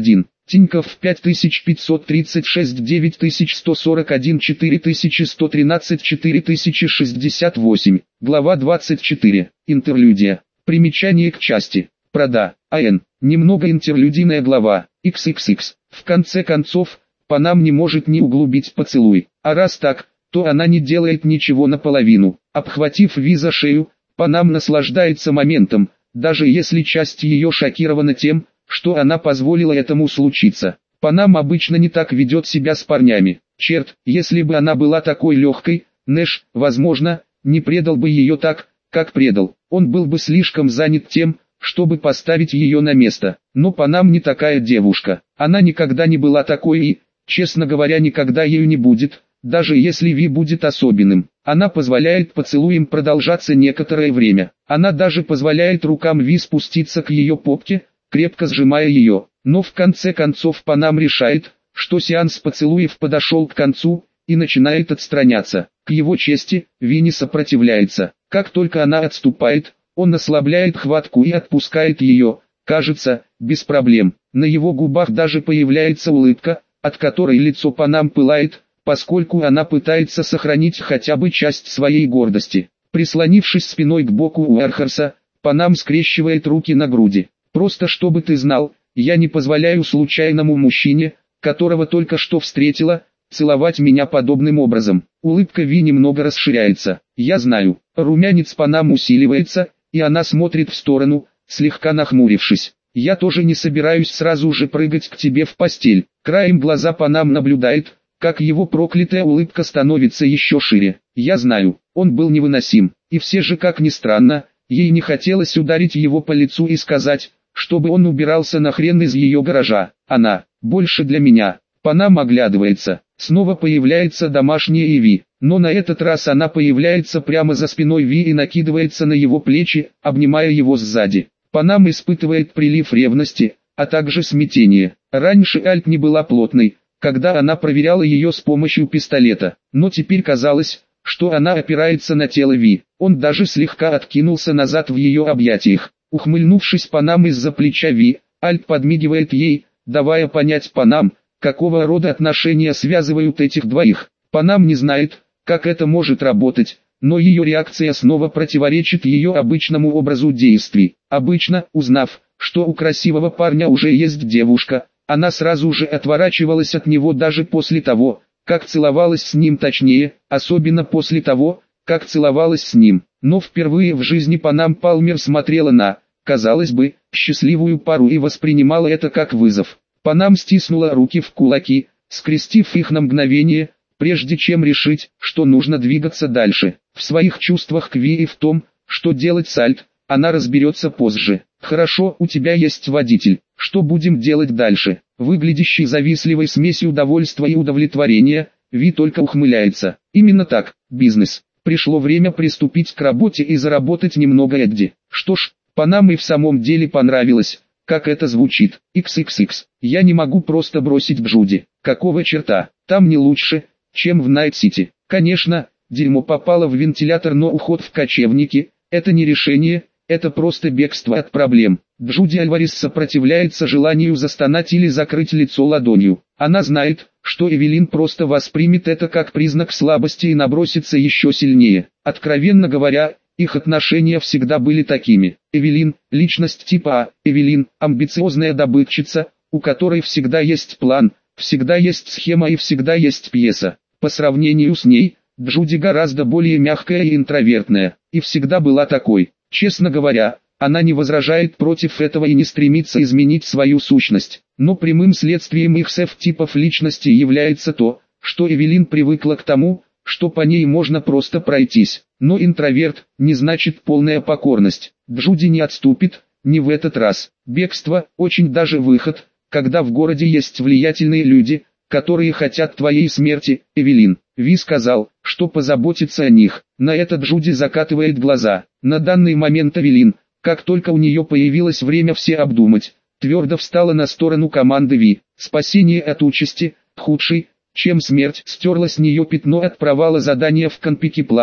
Тинькофф пять тысяч пятьсот тридцать шесть девять тысяч сто сорок один четыре тысячи сто тринадцать четыре тысячи шестьдесят восемь. Глава двадцать четыре. Интерлюдия. Примечание к части. Прода. АН. Немного интерлюдийная глава. икс икс икс. В конце концов, Панам не может не углубить поцелуй. А раз так, то она не делает ничего наполовину. Обхватив Ви за шею, Панам наслаждается моментом, даже если часть ее шокирована тем, что она позволила этому случиться. Панам обычно не так ведет себя с парнями. Черт, если бы она была такой легкой, Нэш, возможно, не предал бы ее так, как предал. Он был бы слишком занят тем, чтобы поставить ее на место. Но Панам не такая девушка. Она никогда не была такой и, честно говоря, никогда ею не будет, даже если Ви будет особенным. Она позволяет поцелуям продолжаться некоторое время. Она даже позволяет рукам Ви спуститься к ее попке, крепко сжимая ее. Но в конце концов Панам решает, что сеанс поцелуев подошел к концу, и начинает отстраняться. К его чести, Ви не сопротивляется. Как только она отступает, он ослабляет хватку и отпускает ее, кажется, без проблем. На его губах даже появляется улыбка, от которой лицо Панам пылает, поскольку она пытается сохранить хотя бы часть своей гордости. Прислонившись спиной к боку Уэрхерса, Панам скрещивает руки на груди. Просто чтобы ты знал, я не позволяю случайному мужчине, которого только что встретила, целовать меня подобным образом. Улыбка Ви немного расширяется. Я знаю. Румянец Панам усиливается, и она смотрит в сторону, слегка нахмурившись. Я тоже не собираюсь сразу же прыгать к тебе в постель. Краем глаза Панам наблюдает, как его проклятая улыбка становится еще шире. Я знаю, он был невыносим. И все же, как ни странно, ей не хотелось ударить его по лицу и сказать, чтобы он убирался нахрен из ее гаража. Она, больше для меня. Панам оглядывается. Снова появляется домашняя Иви, но на этот раз она появляется прямо за спиной Ви и накидывается на его плечи, обнимая его сзади. Панам испытывает прилив ревности, а также смятение. Раньше Альт не была плотной, когда она проверяла ее с помощью пистолета, но теперь казалось, что она опирается на тело Ви. Он даже слегка откинулся назад в ее объятиях. Ухмыльнувшись Панам из-за плеча Ви, Альт подмигивает ей, давая понять Панам, какого рода отношения связывают этих двоих. Панам не знает, как это может работать, но ее реакция снова противоречит ее обычному образу действий. Обычно, узнав, что у красивого парня уже есть девушка, она сразу же отворачивалась от него даже после того, как целовалась с ним, точнее, особенно после того, как целовалась с ним. Но впервые в жизни Панам Палмер смотрела на, казалось бы, счастливую пару и воспринимала это как вызов. Панам стиснула руки в кулаки, скрестив их на мгновение, прежде чем решить, что нужно двигаться дальше. В своих чувствах к Ви и в том, что делать с Альт, она разберется позже. «Хорошо, у тебя есть водитель. Что будем делать дальше?» Выглядящий завистливой смесью удовольствия и удовлетворения, Ви только ухмыляется. «Именно так, бизнес. Пришло время приступить к работе и заработать немного Эдди». Что ж, Панам и в самом деле понравилось, как это звучит. икс икс икс. Я не могу просто бросить Джуди. Какого черта? Там не лучше, чем в Найт-Сити. Конечно, дерьмо попало в вентилятор, но уход в кочевники – это не решение, это просто бегство от проблем. Джуди Альварес сопротивляется желанию застонать или закрыть лицо ладонью. Она знает, что Эвелин просто воспримет это как признак слабости и набросится еще сильнее. Откровенно говоря, их отношения всегда были такими. Эвелин – личность типа А, Эвелин – амбициозная добытчица, у которой всегда есть план, всегда есть схема и всегда есть пьеса. По сравнению с ней, Джуди гораздо более мягкая и интровертная, и всегда была такой. Честно говоря, она не возражает против этого и не стремится изменить свою сущность. Но прямым следствием их сеф-типов личности является то, что Эвелин привыкла к тому, что по ней можно просто пройтись. Но интроверт не значит полная покорность. Джуди не отступит, не в этот раз. Бегство – очень даже выход, когда в городе есть влиятельные люди, которые хотят твоей смерти. Эвелин, Ви сказал, что позаботится о них. На это Джуди закатывает глаза. На данный момент Эвелин, как только у нее появилось время все обдумать, твердо встала на сторону команды Ви. Спасение от участи, худшей, чем смерть, стерло с нее пятно от провала задания в Конпеки Плаза,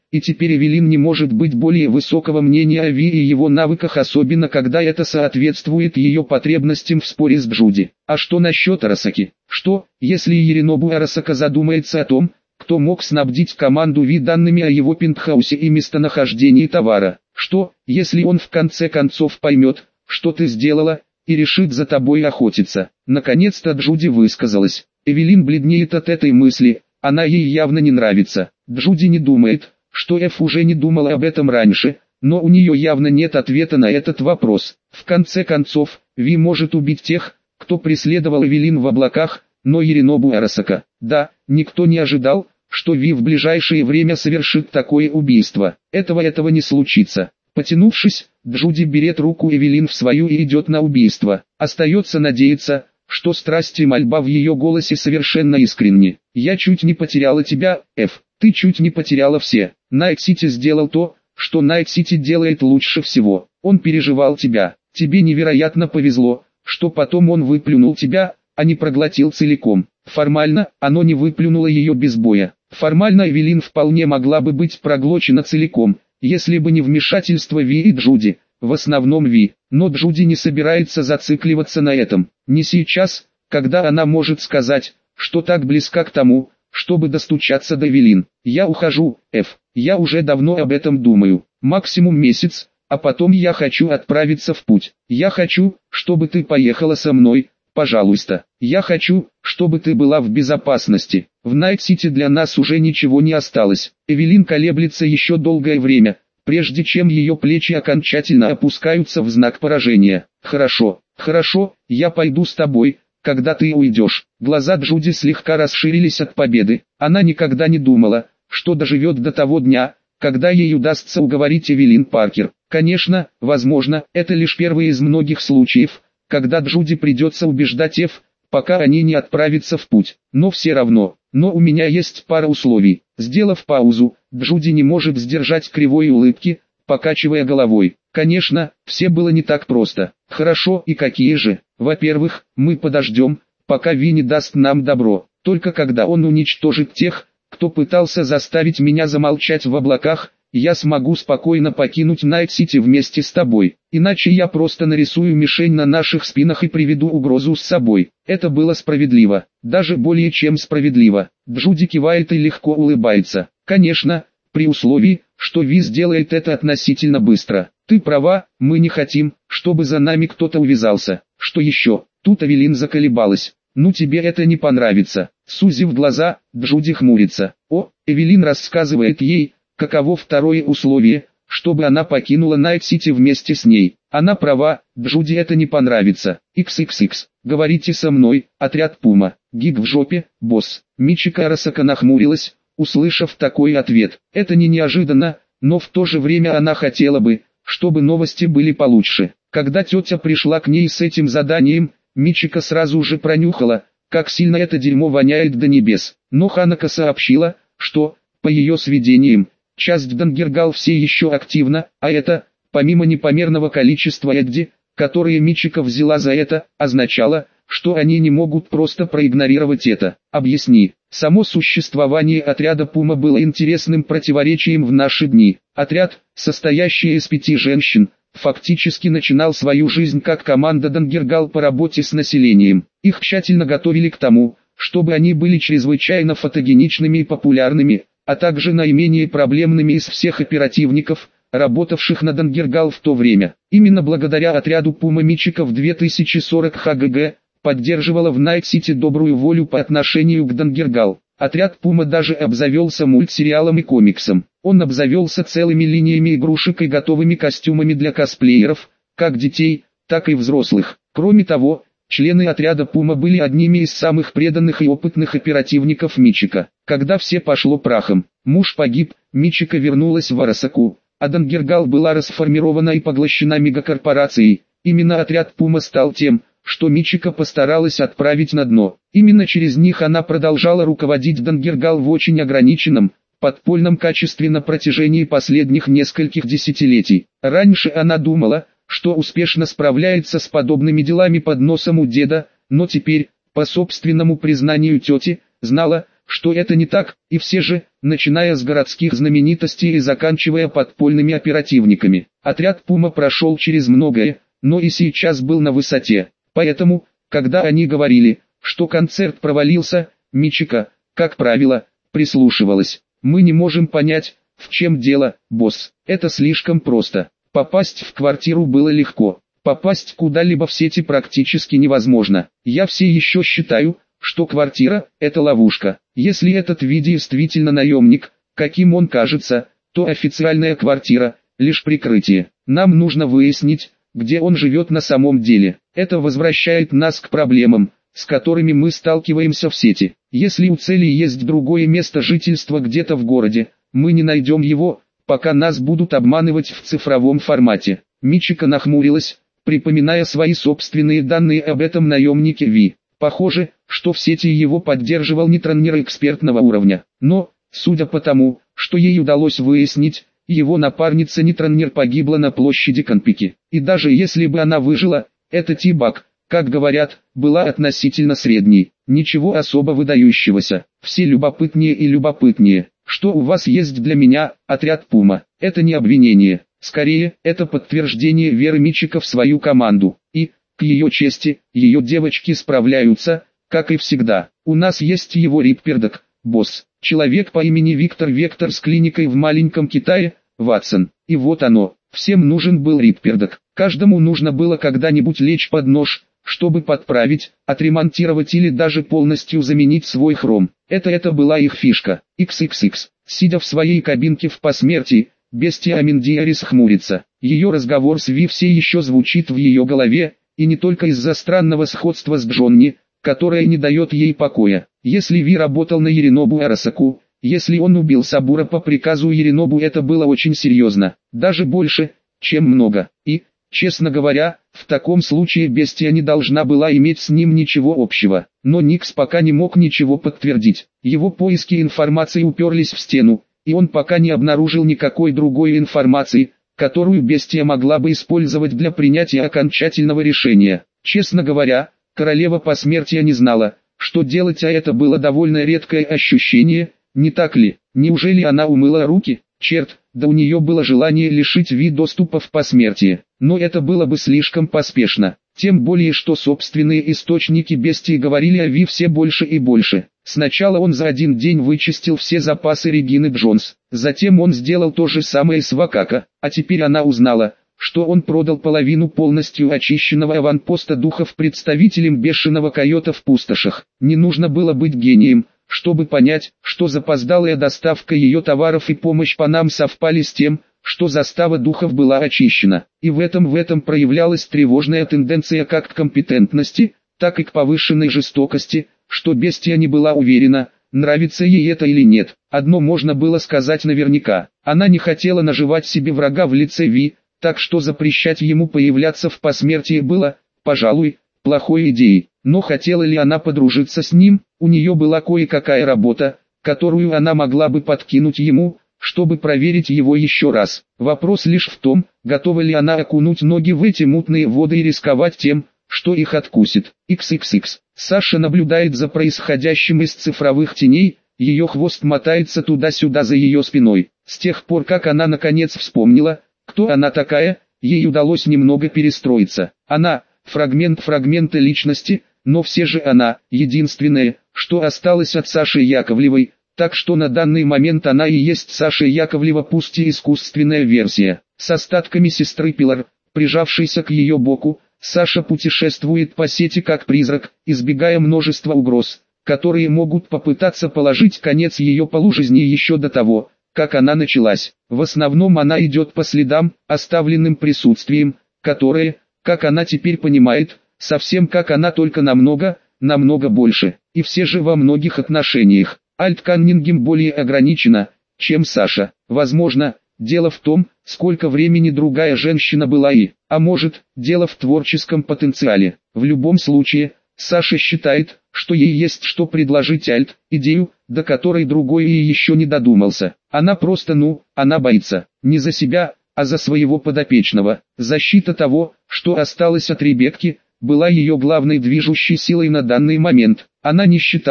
и теперь Эвелин не может быть более высокого мнения о Ви и его навыках, особенно когда это соответствует ее потребностям в споре с Джуди. А что насчет Арасаки? Что, если Еринобу Арасака задумается о том, кто мог снабдить команду Ви данными о его пентхаусе и местонахождении товара? Что, если он в конце концов поймет, что ты сделала, и решит за тобой охотиться? Наконец-то Джуди высказалась. Эвелин бледнеет от этой мысли, она ей явно не нравится. Джуди не думает, что Эф уже не думала об этом раньше, но у нее явно нет ответа на этот вопрос. В конце концов, Ви может убить тех, кто преследовал Эвелин в облаках, но Еринобу Арасака, да, никто не ожидал, что Ви в ближайшее время совершит такое убийство. Этого этого не случится. Потянувшись, Джуди берет руку Эвелин в свою и идет на убийство. Остается надеяться, что страсть и мольба в ее голосе совершенно искренни. «Я чуть не потеряла тебя, Эф, ты чуть не потеряла все. Найт-Сити сделал то, что Найт-Сити делает лучше всего. Он переживал тебя. Тебе невероятно повезло, что потом он выплюнул тебя, а не проглотил целиком. Формально, оно не выплюнуло ее без боя. Формально Эвелин вполне могла бы быть проглочена целиком, если бы не вмешательство Ви и Джуди, в основном Ви. Но Джуди не собирается зацикливаться на этом. Не сейчас, когда она может сказать, что так близка к тому, чтобы достучаться до Эвелин. «Я ухожу, Эф, я уже давно об этом думаю. Максимум месяц, а потом я хочу отправиться в путь. Я хочу, чтобы ты поехала со мной, пожалуйста. Я хочу, чтобы ты была в безопасности. В Найт-Сити для нас уже ничего не осталось». Эвелин колеблется еще долгое время, прежде чем ее плечи окончательно опускаются в знак поражения. «Хорошо, хорошо, я пойду с тобой, когда ты уйдешь». Глаза Джуди слегка расширились от победы. Она никогда не думала, что доживет до того дня, когда ей удастся уговорить Эвелин Паркер. Конечно, возможно, это лишь первый из многих случаев, когда Джуди придется убеждать Эф, пока они не отправятся в путь. Но все равно, но у меня есть пара условий. Сделав паузу, Джуди не может сдержать кривой улыбки, покачивая головой. Конечно, все было не так просто. Хорошо, и какие же? Во-первых, мы подождем, пока Ви не даст нам добро. Только когда он уничтожит тех, кто пытался заставить меня замолчать в облаках, я смогу спокойно покинуть Найт-Сити вместе с тобой. Иначе я просто нарисую мишень на наших спинах и приведу угрозу с собой. Это было справедливо, даже более чем справедливо. Джуди кивает и легко улыбается. Конечно, при условии, что Ви сделает это относительно быстро. Ты права, мы не хотим, чтобы за нами кто-то увязался. Что еще? Тут Эвелин заколебалась. Ну тебе это не понравится. Сузив глаза, Джуди хмурится. О, Эвелин рассказывает ей, каково второе условие, чтобы она покинула Найт-Сити вместе с ней. Она права, Джуди это не понравится. икс икс икс, говорите со мной, отряд Пума. Гиг в жопе, босс. Мичика Арасака нахмурилась, услышав такой ответ. Это не неожиданно, но в то же время она хотела бы, чтобы новости были получше. Когда тетя пришла к ней с этим заданием, Мичика сразу же пронюхала, как сильно это дерьмо воняет до небес. Но Ханако сообщила, что, по ее сведениям, часть Дангергал все еще активна, а это, помимо непомерного количества Эдди, которые Мичика взяла за это, означало, что они не могут просто проигнорировать это. Объясни. Само существование отряда Пума было интересным противоречием в наши дни. Отряд, состоящий из пяти женщин, фактически начинал свою жизнь как команда Дангергал по работе с населением. Их тщательно готовили к тому, чтобы они были чрезвычайно фотогеничными и популярными, а также наименее проблемными из всех оперативников, работавших на Дангергал в то время. Именно благодаря отряду Пума Мичика в две тысячи сорок ХГГ поддерживала в Найт-Сити добрую волю по отношению к Дангергал. Отряд Пума даже обзавелся мультсериалом и комиксом. Он обзавелся целыми линиями игрушек и готовыми костюмами для косплееров, как детей, так и взрослых. Кроме того, члены отряда Пума были одними из самых преданных и опытных оперативников Мичика. Когда все пошло прахом, муж погиб, Мичика вернулась в Арасаку, а Дангергал была расформирована и поглощена мегакорпорацией. Именно отряд Пума стал тем, что Мичика постаралась отправить на дно. Именно через них она продолжала руководить Дангергал в очень ограниченном, подпольном качестве на протяжении последних нескольких десятилетий. Раньше она думала, что успешно справляется с подобными делами под носом у деда, но теперь, по собственному признанию тети, знала, что это не так, и все же, начиная с городских знаменитостей и заканчивая подпольными оперативниками, отряд Пума прошел через многое, но и сейчас был на высоте. Поэтому, когда они говорили, что концерт провалился, Мичика, как правило, прислушивалась. «Мы не можем понять, в чем дело, босс. Это слишком просто. Попасть в квартиру было легко. Попасть куда-либо в сети практически невозможно. Я все еще считаю, что квартира – это ловушка. Если этот Ви действительно наемник, каким он кажется, то официальная квартира – лишь прикрытие. Нам нужно выяснить, где он живет на самом деле. Это возвращает нас к проблемам, с которыми мы сталкиваемся в сети. Если у цели есть другое место жительства где-то в городе, мы не найдем его, пока нас будут обманывать в цифровом формате». Мичика нахмурилась, припоминая свои собственные данные об этом наемнике Ви. Похоже, что в сети его поддерживал нетронер экспертного уровня. Но, судя по тому, что ей удалось выяснить, его напарница нетронер погибла на площади Конпики. И даже если бы она выжила, эта Ти-баг, как говорят, была относительно средней. Ничего особо выдающегося. Все любопытнее и любопытнее. Что у вас есть для меня, отряд Пума? Это не обвинение. Скорее, это подтверждение веры Мичика в свою команду. И, к ее чести, ее девочки справляются, как и всегда. У нас есть его Риппердок, босс. Человек по имени Виктор Вектор с клиникой в маленьком Китае, Ватсон. И вот оно. Всем нужен был Риппердок. Каждому нужно было когда-нибудь лечь под нож, чтобы подправить, отремонтировать или даже полностью заменить свой хром. Это это была их фишка. икс икс икс. Сидя в своей кабинке в посмертии, бестия Аминдиарис хмурится. Ее разговор с Ви все еще звучит в ее голове, и не только из-за странного сходства с Джонни, которое не дает ей покоя. Если Ви работал на Еринобу Арасаку, если он убил Сабура по приказу Еринобу, это было очень серьезно, даже больше, чем много. И, честно говоря, в таком случае бестия не должна была иметь с ним ничего общего. Но Никс пока не мог ничего подтвердить. Его поиски информации уперлись в стену, и он пока не обнаружил никакой другой информации, которую бестия могла бы использовать для принятия окончательного решения. Честно говоря, королева посмертия не знала, что делать, а это было довольно редкое ощущение, не так ли? Неужели она умыла руки? Черт, да у нее было желание лишить Ви доступа в посмертие. Но это было бы слишком поспешно. Тем более, что собственные источники бестии говорили о Ви все больше и больше. Сначала он за один день вычистил все запасы Регины Джонс. Затем он сделал то же самое с Вакако. А теперь она узнала, что он продал половину полностью очищенного аванпоста духов представителям бешеного койота в пустошах. Не нужно было быть гением, чтобы понять, что запоздалая доставка ее товаров и помощь по нам совпали с тем, что застава духов была очищена. И в этом в этом проявлялась тревожная тенденция как к компетентности, так и к повышенной жестокости, что бестия не была уверена, нравится ей это или нет. Одно можно было сказать наверняка: она не хотела наживать себе врага в лице Ви, так что запрещать ему появляться в посмертии было, пожалуй, плохой идеей. Но хотела ли она подружиться с ним? У нее была кое-какая работа, которую она могла бы подкинуть ему, чтобы проверить его еще раз. Вопрос лишь в том, готова ли она окунуть ноги в эти мутные воды и рисковать тем, что их откусит. икс икс икс. Саша наблюдает за происходящим из цифровых теней, ее хвост мотается туда-сюда за ее спиной. С тех пор, как она наконец вспомнила, кто она такая, ей удалось немного перестроиться. Она – фрагмент фрагмента личности, но все же она – единственное, что осталось от Саши Яковлевой, так что на данный момент она и есть Саша Яковлева, пусть и искусственная версия. С остатками сестры Пилар, прижавшейся к ее боку, Саша путешествует по сети как призрак, избегая множества угроз, которые могут попытаться положить конец ее полужизни еще до того, как она началась. В основном она идет по следам, оставленным присутствием, которое, как она теперь понимает, совсем как она, только намного, намного больше. И все же во многих отношениях Альт Каннингем более ограничена, чем Саша. Возможно, дело в том, сколько времени другая женщина была, и, а может, дело в творческом потенциале. В любом случае, Саша считает, что ей есть что предложить Альт, идею, до которой другой и еще не додумался. Она просто ну, она боится, не за себя, а за своего подопечного. Защита того, что осталось от Ребекки, была ее главной движущей силой на данный момент. Она не считала,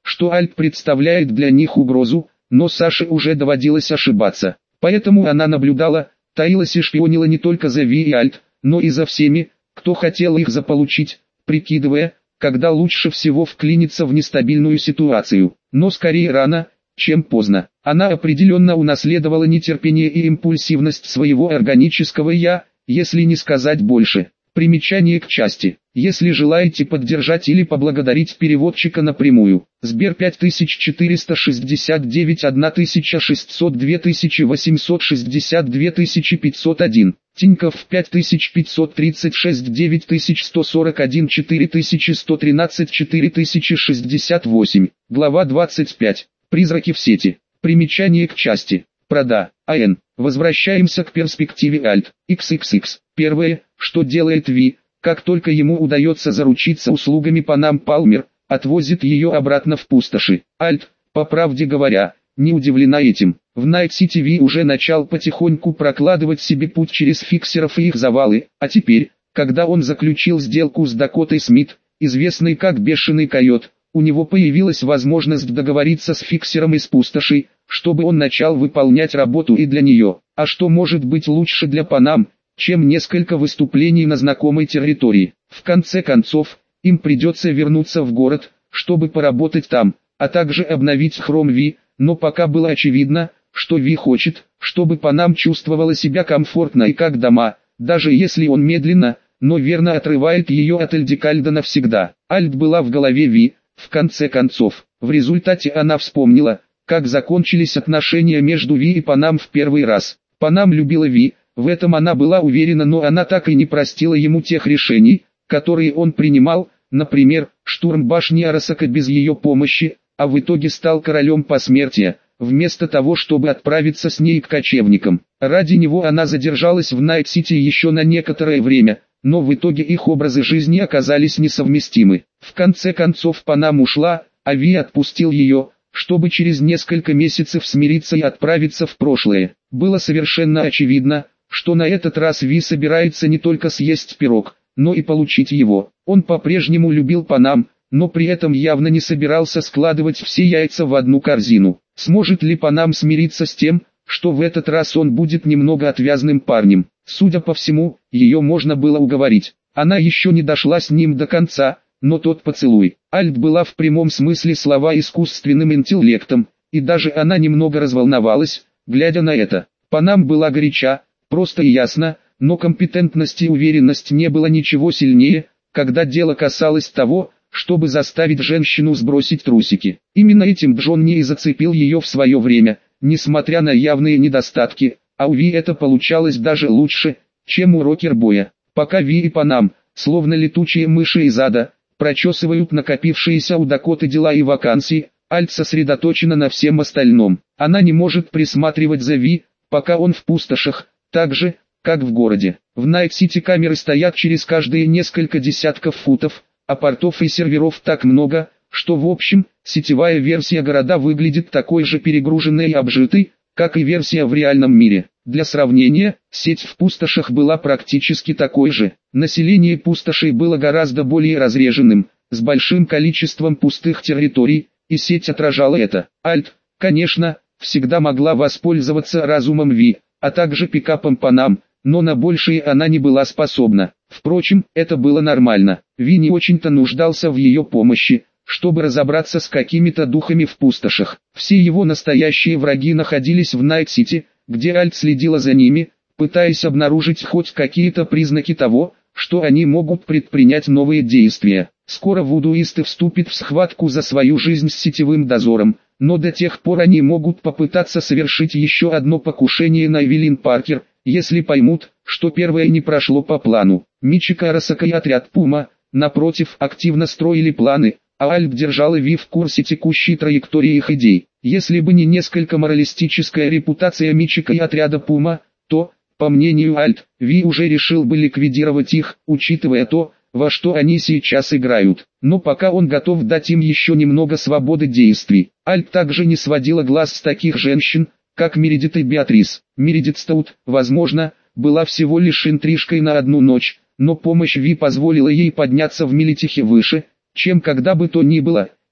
что Альт представляет для них угрозу, но Саше уже доводилось ошибаться. Поэтому она наблюдала, таилась и шпионила не только за Ви и Альт, но и за всеми, кто хотел их заполучить, прикидывая, когда лучше всего вклиниться в нестабильную ситуацию. Но скорее рано, чем поздно. Она определенно унаследовала нетерпение и импульсивность своего органического «я», если не сказать больше. Примечание к части. Если желаете поддержать или поблагодарить переводчика напрямую. Сбер пять тысяч четыреста шестьдесят девять тысяча шестьсот два тысячи восемьсот шестьдесят два тысячи пятьсот один. Тинькофф пять тысяч пятьсот тридцать шесть девять тысяч сто сорок один четыре тысячи сто тринадцать четыре тысячи шестьдесят восемь. Глава двадцать пять. Призраки в сети. Примечание к части. Прода. АН. Возвращаемся к перспективе Альт. икс икс икс. Первое, что делает Ви, как только ему удается заручиться услугами Панам Палмер, отвозит ее обратно в пустоши. Альт, по правде говоря, не удивлена этим. В Найт-Сити Ви уже начал потихоньку прокладывать себе путь через фиксеров и их завалы, а теперь, когда он заключил сделку с Дакотой Смит, известной как Бешеный Койот, у него появилась возможность договориться с фиксером из пустоши, чтобы он начал выполнять работу и для нее. А что может быть лучше для Панам, чем несколько выступлений на знакомой территории? В конце концов, им придется вернуться в город, чтобы поработать там, а также обновить Хром Ви, но пока было очевидно, что Ви хочет, чтобы Панам чувствовала себя комфортно и как дома, даже если он медленно, но верно отрывает ее от Эльдикальда навсегда. Альт была в голове Ви, в конце концов. В результате она вспомнила, как закончились отношения между Ви и Панам в первый раз. Панам любила Ви, в этом она была уверена, но она так и не простила ему тех решений, которые он принимал, например, штурм башни Арасака без ее помощи, а в итоге стал королем посмертия, вместо того чтобы отправиться с ней к кочевникам. Ради него она задержалась в Найт-Сити еще на некоторое время, но в итоге их образы жизни оказались несовместимы. В конце концов Панам ушла, а Ви отпустил ее, чтобы через несколько месяцев смириться и отправиться в прошлое. Было совершенно очевидно, что на этот раз Ви собирается не только съесть пирог, но и получить его. Он по-прежнему любил Панам, но при этом явно не собирался складывать все яйца в одну корзину. Сможет ли Панам смириться с тем, что в этот раз он будет немного отвязным парнем? Судя по всему, ее можно было уговорить. Она еще не дошла с ним до конца, но тот поцелуй. Альт была в прямом смысле слова искусственным интеллектом, и даже она немного разволновалась, глядя на это. Панам была горяча, просто и ясно, но компетентность и уверенность не было ничего сильнее, когда дело касалось того, чтобы заставить женщину сбросить трусики. Именно этим Джонни и зацепил ее в свое время, несмотря на явные недостатки, а у Ви это получалось даже лучше, чем у Рокербоя. Пока Ви и Панам, словно летучие мыши из ада, прочесывают накопившиеся у Дакоты дела и вакансии, Альт сосредоточена на всем остальном. Она не может присматривать за Ви, пока он в пустошах, так же, как в городе. В Найт-Сити камеры стоят через каждые несколько десятков футов, а портов и серверов так много, что в общем, сетевая версия города выглядит такой же перегруженной и обжитой, как и версия в реальном мире. Для сравнения, сеть в пустошах была практически такой же. Население пустошей было гораздо более разреженным, с большим количеством пустых территорий, и сеть отражала это. Альт, конечно, всегда могла воспользоваться разумом Ви, а также пикапом Панам, но на большее она не была способна. Впрочем, это было нормально. Ви не очень-то нуждался в ее помощи, чтобы разобраться с какими-то духами в пустошах. Все его настоящие враги находились в Найт-Сити, где Альт следила за ними, пытаясь обнаружить хоть какие-то признаки того, что они могут предпринять новые действия. Скоро вудуисты вступят в схватку за свою жизнь с сетевым дозором, но до тех пор они могут попытаться совершить еще одно покушение на Эвелин Паркер, если поймут, что первое не прошло по плану. Мичико Арасака и отряд Пума, напротив, активно строили планы, а Альт держала Ви в курсе текущей траектории их идей. Если бы не несколько моралистическая репутация Мичико и отряда Пума, то, по мнению Альт, Ви уже решил бы ликвидировать их, учитывая то, во что они сейчас играют. Но пока он готов дать им еще немного свободы действий. Альт также не сводила глаз с таких женщин, как Мередит и Беатрис. Мередит Стаут, возможно, была всего лишь интрижкой на одну ночь, но помощь Ви позволила ей подняться в Мелитихе выше, чем когда бы то ни было,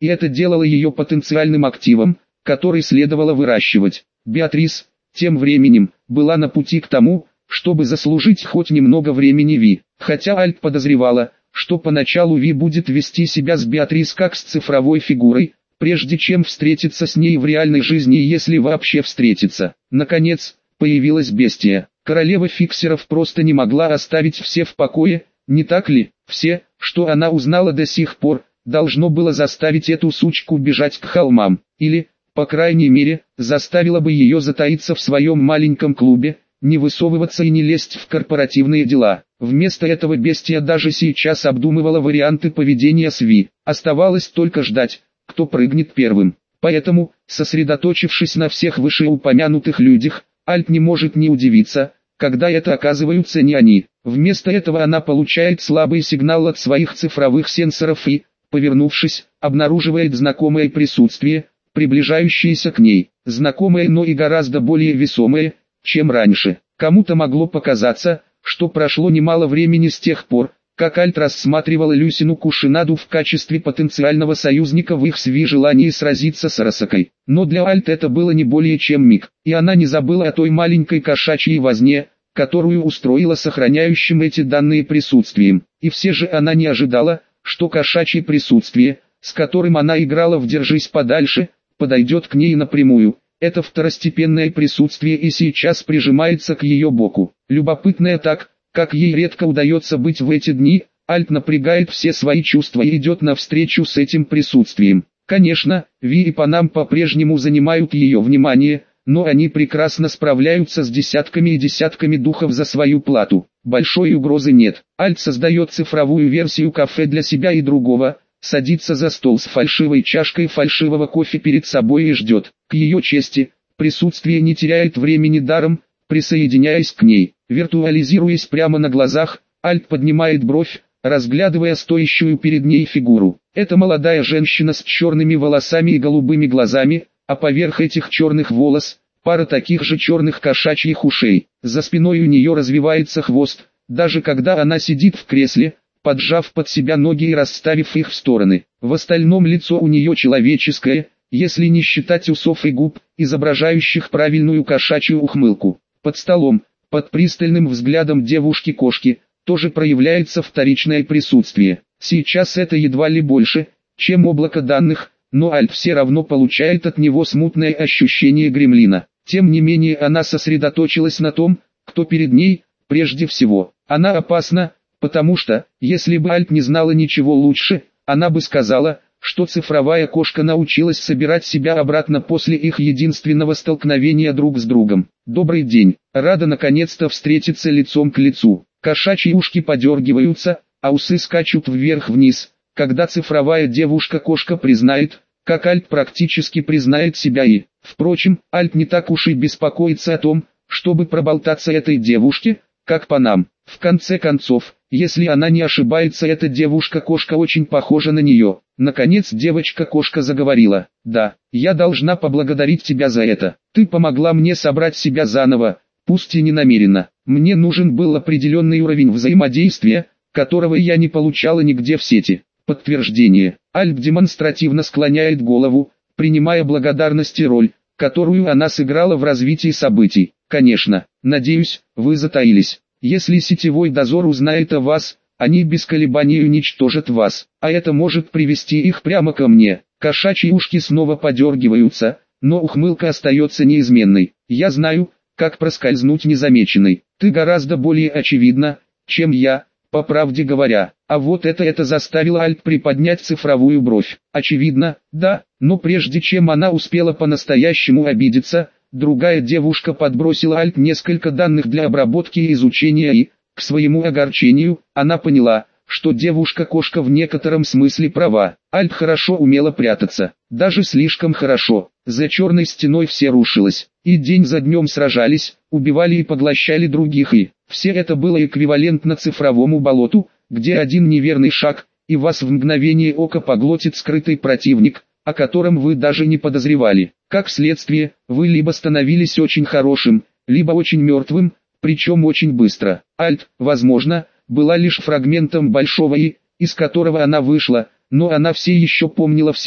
и это делало ее потенциальным активом, который следовало выращивать. Беатрис, тем временем, была на пути к тому, чтобы заслужить хоть немного времени Ви. Хотя Альт подозревала, что поначалу Ви будет вести себя с Беатрис как с цифровой фигурой, прежде чем встретиться с ней в реальной жизни и если вообще встретиться. Наконец, появилась бестия. Королева фиксеров просто не могла оставить все в покое, не так ли? Все, что она узнала до сих пор, должно было заставить эту сучку бежать к холмам, или, по крайней мере, заставило бы ее затаиться в своем маленьком клубе, не высовываться и не лезть в корпоративные дела. Вместо этого бестия даже сейчас обдумывала варианты поведения с Ви. Оставалось только ждать, кто прыгнет первым. Поэтому, сосредоточившись на всех вышеупомянутых людях, Альт не может не удивиться, когда это оказываются не они. Вместо этого она получает слабый сигнал от своих цифровых сенсоров и, повернувшись, обнаруживает знакомое присутствие, приближающееся к ней. Знакомое, но и гораздо более весомое, чем раньше. Кому-то могло показаться, что прошло немало времени с тех пор, как Альт рассматривала Люсину Кушинаду в качестве потенциального союзника в их с Ви желании сразиться с Арасакой. Но для Альт это было не более чем миг, и она не забыла о той маленькой кошачьей возне, которую устроила сохраняющим эти данные присутствием. И все же она не ожидала, что кошачье присутствие, с которым она играла в «Держись подальше», подойдет к ней напрямую. Это второстепенное присутствие и сейчас прижимается к ее боку. Любопытное так, как ей редко удается быть в эти дни, Альт напрягает все свои чувства и идет навстречу с этим присутствием. Конечно, Ви и Панам по-прежнему занимают ее внимание, но они прекрасно справляются с десятками и десятками духов за свою плату. Большой угрозы нет. Альт создает цифровую версию кафе для себя и другого, садится за стол с фальшивой чашкой фальшивого кофе перед собой и ждет. К ее чести, присутствие не теряет времени даром, присоединяясь к ней. Виртуализируясь прямо на глазах, Альт поднимает бровь, разглядывая стоящую перед ней фигуру. Это молодая женщина с черными волосами и голубыми глазами, а поверх этих черных волос, пара таких же черных кошачьих ушей. За спиной у нее развивается хвост, даже когда она сидит в кресле, поджав под себя ноги и расставив их в стороны. В остальном лицо у нее человеческое, если не считать усов и губ, изображающих правильную кошачью ухмылку. Под столом, под пристальным взглядом девушки-кошки, тоже проявляется вторичное присутствие. Сейчас это едва ли больше, чем облако данных, но Альт все равно получает от него смутное ощущение гремлина. Тем не менее она сосредоточилась на том, кто перед ней, прежде всего. Она опасна, потому что, если бы Альт не знала ничего лучше, она бы сказала, что цифровая кошка научилась собирать себя обратно после их единственного столкновения друг с другом. «Добрый день, рада наконец-то встретиться лицом к лицу». Кошачьи ушки подергиваются, а усы скачут вверх-вниз, когда цифровая девушка-кошка признает, как Альт практически признает себя и, впрочем, Альт не так уж и беспокоится о том, чтобы проболтаться этой девушке, как Панам. В конце концов, если она не ошибается, эта девушка-кошка очень похожа на нее. Наконец девочка-кошка заговорила. «Да, я должна поблагодарить тебя за это. Ты помогла мне собрать себя заново, пусть и не намеренно. Мне нужен был определенный уровень взаимодействия, которого я не получала нигде в сети». Подтверждение. Альт демонстративно склоняет голову, принимая благодарности роль, которую она сыграла в развитии событий. «Конечно, надеюсь, вы затаились. Если сетевой дозор узнает о вас, они без колебаний уничтожат вас, а это может привести их прямо ко мне». Кошачьи ушки снова подергиваются, но ухмылка остается неизменной. «Я знаю, как проскользнуть незамеченной. Ты гораздо более очевидна, чем я, по правде говоря». А вот это это заставило Альт приподнять цифровую бровь. Очевидно, да, но прежде чем она успела по-настоящему обидеться, другая девушка подбросила Альт несколько данных для обработки и изучения и, к своему огорчению, она поняла, что девушка-кошка в некотором смысле права. Альт хорошо умела прятаться, даже слишком хорошо. За черной стеной все рушилось, и день за днем сражались, убивали и поглощали других, и все это было эквивалентно цифровому болоту, где один неверный шаг, и вас в мгновение ока поглотит скрытый противник, о котором вы даже не подозревали. Как следствие, вы либо становились очень хорошим, либо очень мертвым, причем очень быстро. Альт, возможно, была лишь фрагментом большого «и», из которого она вышла, но она все еще помнила все,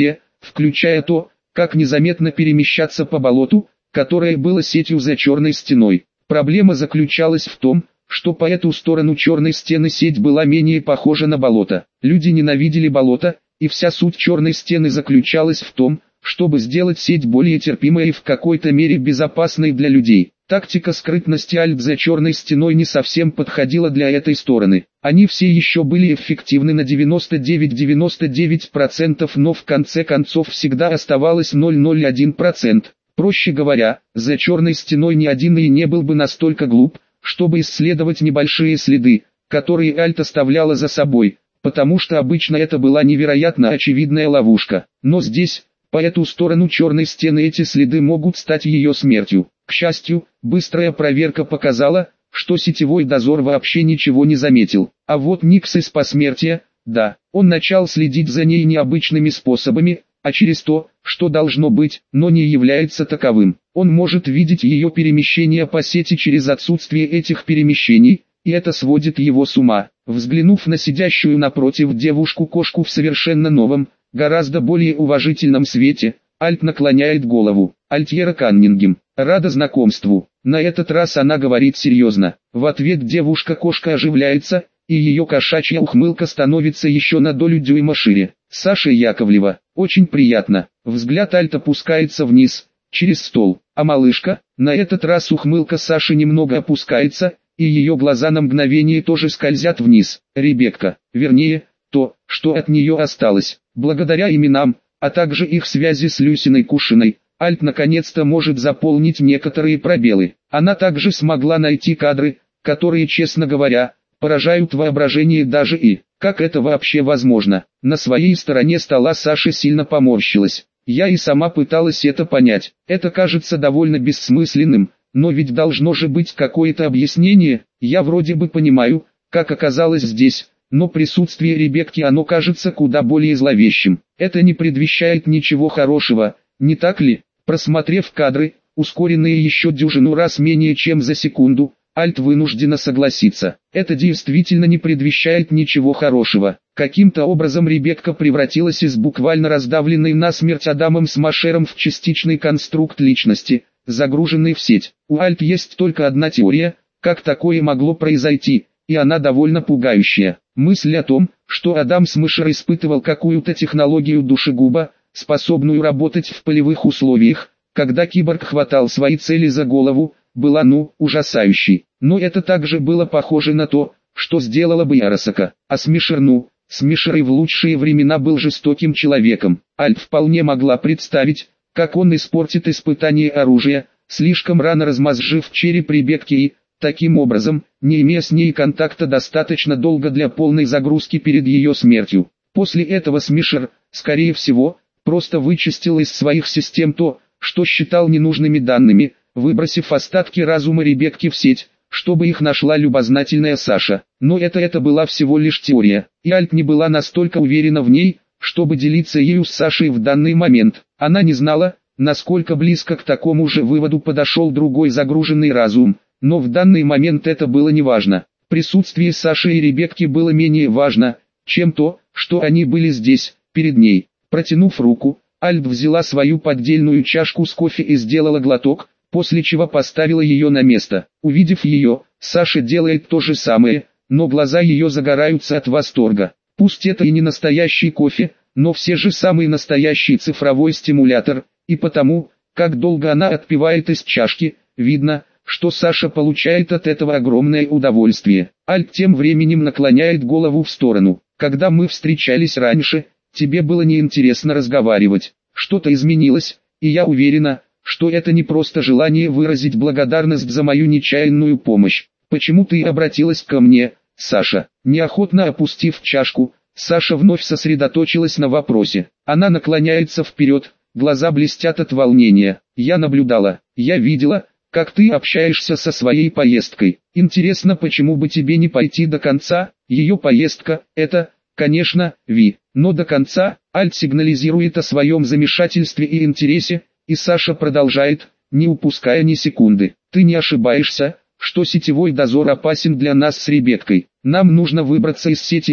включая то, как незаметно перемещаться по болоту, которое было сетью за черной стеной. Проблема заключалась в том, что по эту сторону черной стены сеть была менее похожа на болото. Люди ненавидели болото, и вся суть черной стены заключалась в том, чтобы сделать сеть более терпимой и в какой-то мере безопасной для людей. Тактика скрытности Альт за черной стеной не совсем подходила для этой стороны. Они все еще были эффективны на девяносто девять — девяносто девять процентов, но в конце концов всегда оставалось ноль целых один процент. Проще говоря, за черной стеной ни один и не был бы настолько глуп, чтобы исследовать небольшие следы, которые Альт оставляла за собой, потому что обычно это была невероятно очевидная ловушка. Но здесь, по эту сторону черной стены, эти следы могут стать ее смертью. К счастью, быстрая проверка показала, что сетевой дозор вообще ничего не заметил. А вот Никс из посмертия, да, он начал следить за ней необычными способами, а через то, что должно быть, но не является таковым. Он может видеть ее перемещение по сети через отсутствие этих перемещений, и это сводит его с ума. Взглянув на сидящую напротив девушку-кошку в совершенно новом, гораздо более уважительном свете, Альт наклоняет голову. Альтьера Каннингем, рада знакомству. На этот раз она говорит серьезно. В ответ девушка-кошка оживляется, и ее кошачья ухмылка становится еще на долю дюйма шире. Саша Яковлева, очень приятно. Взгляд Альта опускается вниз, через стол. А малышка, на этот раз ухмылка Саши немного опускается, и ее глаза на мгновение тоже скользят вниз. Ребекка, вернее, то, что от нее осталось. Благодаря именам, а также их связи с Люсиной Кушиной, Альт наконец-то может заполнить некоторые пробелы. Она также смогла найти кадры, которые, честно говоря, поражают воображение даже и, как это вообще возможно. На своей стороне стола Саша сильно поморщилась. Я и сама пыталась это понять. Это кажется довольно бессмысленным, но ведь должно же быть какое-то объяснение. Я вроде бы понимаю, как оказалось здесь, но присутствие Ребекки оно кажется куда более зловещим. Это не предвещает ничего хорошего, не так ли? Просмотрев кадры, ускоренные еще дюжину раз менее чем за секунду, Альт вынуждена согласиться. Это действительно не предвещает ничего хорошего. Каким-то образом Ребекка превратилась из буквально раздавленной насмерть Адамом Смашером в частичный конструкт личности, загруженный в сеть. У Альт есть только одна теория, как такое могло произойти, и она довольно пугающая. Мысль о том, что Адам Смашер испытывал какую-то технологию душегуба, способную работать в полевых условиях, когда киборг хватал свои цели за голову, была ну, ужасающей. Но это также было похоже на то, что сделала бы Яросака. А Смашер ну, Смашер и в лучшие времена был жестоким человеком. Альт вполне могла представить, как он испортит испытание оружия, слишком рано размозжив череп Ребекки и, таким образом, не имея с ней контакта достаточно долго для полной загрузки перед ее смертью. После этого Смашер, скорее всего, просто вычистил из своих систем то, что считал ненужными данными, выбросив остатки разума Ребекки в сеть, чтобы их нашла любознательная Саша. Но это это была всего лишь теория, и Альт не была настолько уверена в ней, чтобы делиться ею с Сашей в данный момент. Она не знала, насколько близко к такому же выводу подошел другой загруженный разум, но в данный момент это было неважно. Присутствие Саши и Ребекки было менее важно, чем то, что они были здесь, перед ней. Протянув руку, Альт взяла свою поддельную чашку с кофе и сделала глоток, после чего поставила ее на место. Увидев ее, Саша делает то же самое, но глаза ее загораются от восторга. Пусть это и не настоящий кофе, но все же самый настоящий цифровой стимулятор, и потому, как долго она отпивает из чашки, видно, что Саша получает от этого огромное удовольствие. Альт тем временем наклоняет голову в сторону. Когда мы встречались раньше, тебе было неинтересно разговаривать. Что-то изменилось, и я уверена, что это не просто желание выразить благодарность за мою нечаянную помощь. Почему ты обратилась ко мне, Саша? Неохотно опустив чашку, Саша вновь сосредоточилась на вопросе. Она наклоняется вперед, глаза блестят от волнения. Я наблюдала, я видела, как ты общаешься со своей поездкой. Интересно, почему бы тебе не пойти до конца? Ее поездка, это, конечно, Ви. Но до конца, Альт сигнализирует о своем замешательстве и интересе, и Саша продолжает, не упуская ни секунды. Ты не ошибаешься, что сетевой дозор опасен для нас с Ребеккой. Нам нужно выбраться из сети или,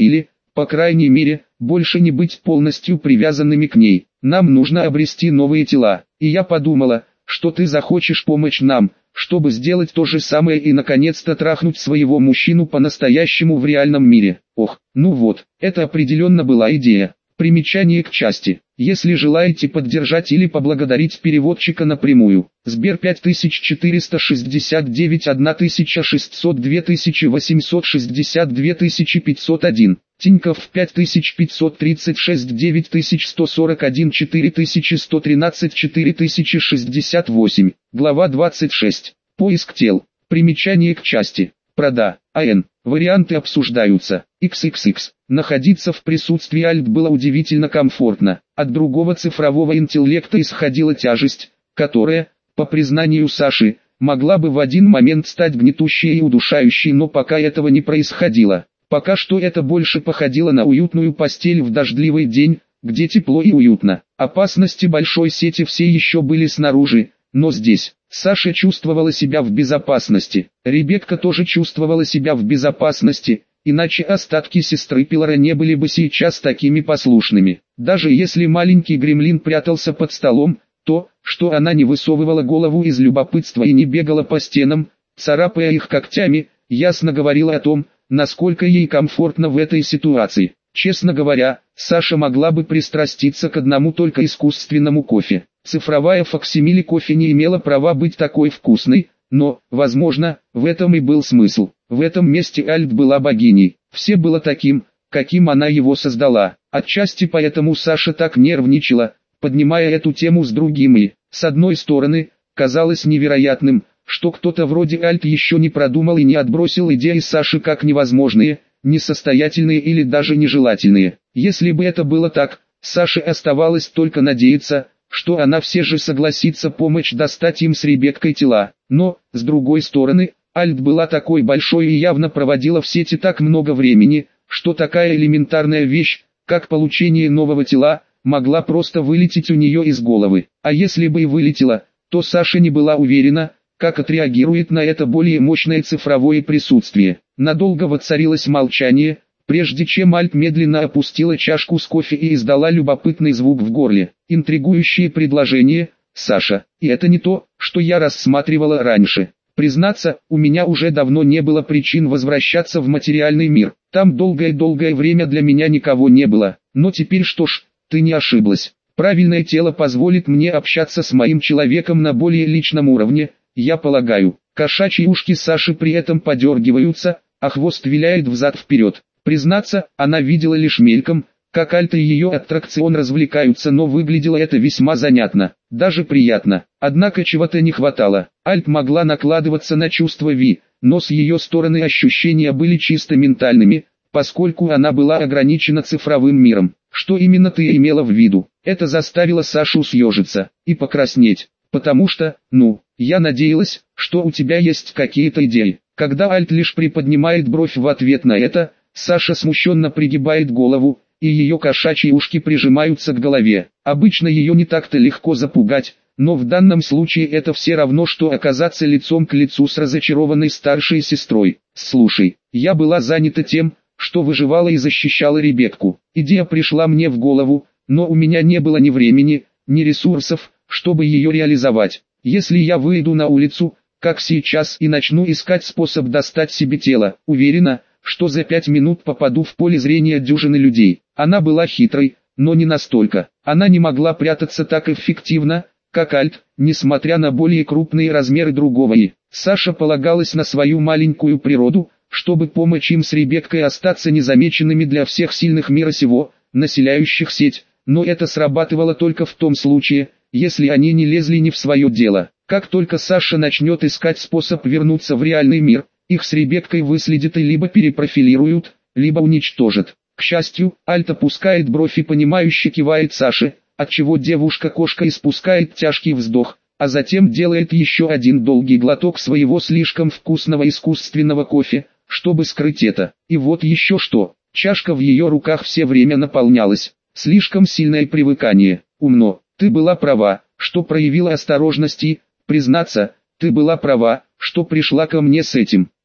По крайней мере, больше не быть полностью привязанными к ней. Нам нужно обрести новые тела. И я подумала, что ты захочешь помочь нам, чтобы сделать то же самое и наконец-то трахнуть своего мужчину по-настоящему в реальном мире. Ох, ну вот, это определенно была идея. Примечание к части. Если желаете поддержать или поблагодарить переводчика напрямую, Сбер пять тысяч четыреста шестьдесят девять тысяча шестьсот два тысячи восемьсот шестьдесят два тысячи пятьсот один, Тинькофф пять тысяч пятьсот тридцать шесть девять тысяч сто сорок один четыре тысячи сто тринадцать четыре тысячи шестьдесят восемь, глава двадцать шесть, поиск тел, примечание к части, прода, АН, варианты обсуждаются, икс икс икс. Находиться в присутствии Альт было удивительно комфортно. От другого цифрового интеллекта исходила тяжесть, которая, по признанию Саши, могла бы в один момент стать гнетущей и удушающей, но пока этого не происходило. Пока что это больше походило на уютную постель в дождливый день, где тепло и уютно. Опасности большой сети все еще были снаружи, но здесь Саша чувствовала себя в безопасности. Ребекка тоже чувствовала себя в безопасности. Иначе остатки сестры Пилора не были бы сейчас такими послушными. Даже если маленький гремлин прятался под столом, то, что она не высовывала голову из любопытства и не бегала по стенам, царапая их когтями, ясно говорило о том, насколько ей комфортно в этой ситуации. Честно говоря, Саша могла бы пристраститься к одному только искусственному кофе. Цифровая факсимиле кофе не имела права быть такой вкусной, но, возможно, в этом и был смысл. В этом месте Альт была богиней. Все было таким, каким она его создала. Отчасти поэтому Саша так нервничала, поднимая эту тему с другим и, с одной стороны, казалось невероятным, что кто-то вроде Альт еще не продумал и не отбросил идеи Саши как невозможные, несостоятельные или даже нежелательные. Если бы это было так, Саше оставалось только надеяться, что она все же согласится помочь достать им с Ребеккой тела. Но, с другой стороны, Альт была такой большой и явно проводила в сети так много времени, что такая элементарная вещь, как получение нового тела, могла просто вылететь у нее из головы. А если бы и вылетела, то Саша не была уверена, как отреагирует на это более мощное цифровое присутствие. Надолго воцарилось молчание, прежде чем Альт медленно опустила чашку с кофе и издала любопытный звук в горле. Интригующее предложение, Саша, и это не то, что я рассматривала раньше. Признаться, у меня уже давно не было причин возвращаться в материальный мир. Там долгое-долгое время для меня никого не было. Но теперь что ж, ты не ошиблась. Правильное тело позволит мне общаться с моим человеком на более личном уровне, я полагаю. Кошачьи ушки Саши при этом подергиваются, а хвост виляет взад-вперед. Признаться, она видела лишь мельком, как Альт и ее аттракцион развлекаются, но выглядело это весьма занятно, даже приятно. Однако чего-то не хватало. Альт могла накладываться на чувство Ви, но с ее стороны ощущения были чисто ментальными, поскольку она была ограничена цифровым миром. Что именно ты имела в виду? Это заставило Сашу съежиться и покраснеть, потому что, ну, я надеялась, что у тебя есть какие-то идеи. Когда Альт лишь приподнимает бровь в ответ на это, Саша смущенно пригибает голову, и ее кошачьи ушки прижимаются к голове. Обычно ее не так-то легко запугать, но в данном случае это все равно, что оказаться лицом к лицу с разочарованной старшей сестрой. Слушай, я была занята тем, что выживала и защищала Ребекку. Идея пришла мне в голову, но у меня не было ни времени, ни ресурсов, чтобы ее реализовать. Если я выйду на улицу, как сейчас, и начну искать способ достать себе тело, уверена, что за пять минут попаду в поле зрения дюжины людей. Она была хитрой, но не настолько. Она не могла прятаться так эффективно, как Альт, несмотря на более крупные размеры другого и. Саша полагалась на свою маленькую природу, чтобы помочь им с Ребеккой остаться незамеченными для всех сильных мира сего, населяющих сеть, но это срабатывало только в том случае, если они не лезли не в свое дело. Как только Саша начнет искать способ вернуться в реальный мир, их с Ребеккой выследят и либо перепрофилируют, либо уничтожат. К счастью, Альт опускает бровь и понимающе кивает Саше, отчего девушка-кошка испускает тяжкий вздох, а затем делает еще один долгий глоток своего слишком вкусного искусственного кофе, чтобы скрыть это. И вот еще что, чашка в ее руках все время наполнялась. Слишком сильное привыкание. Умно, ты была права, что проявила осторожность и, признаться, ты была права, что пришла ко мне с этим.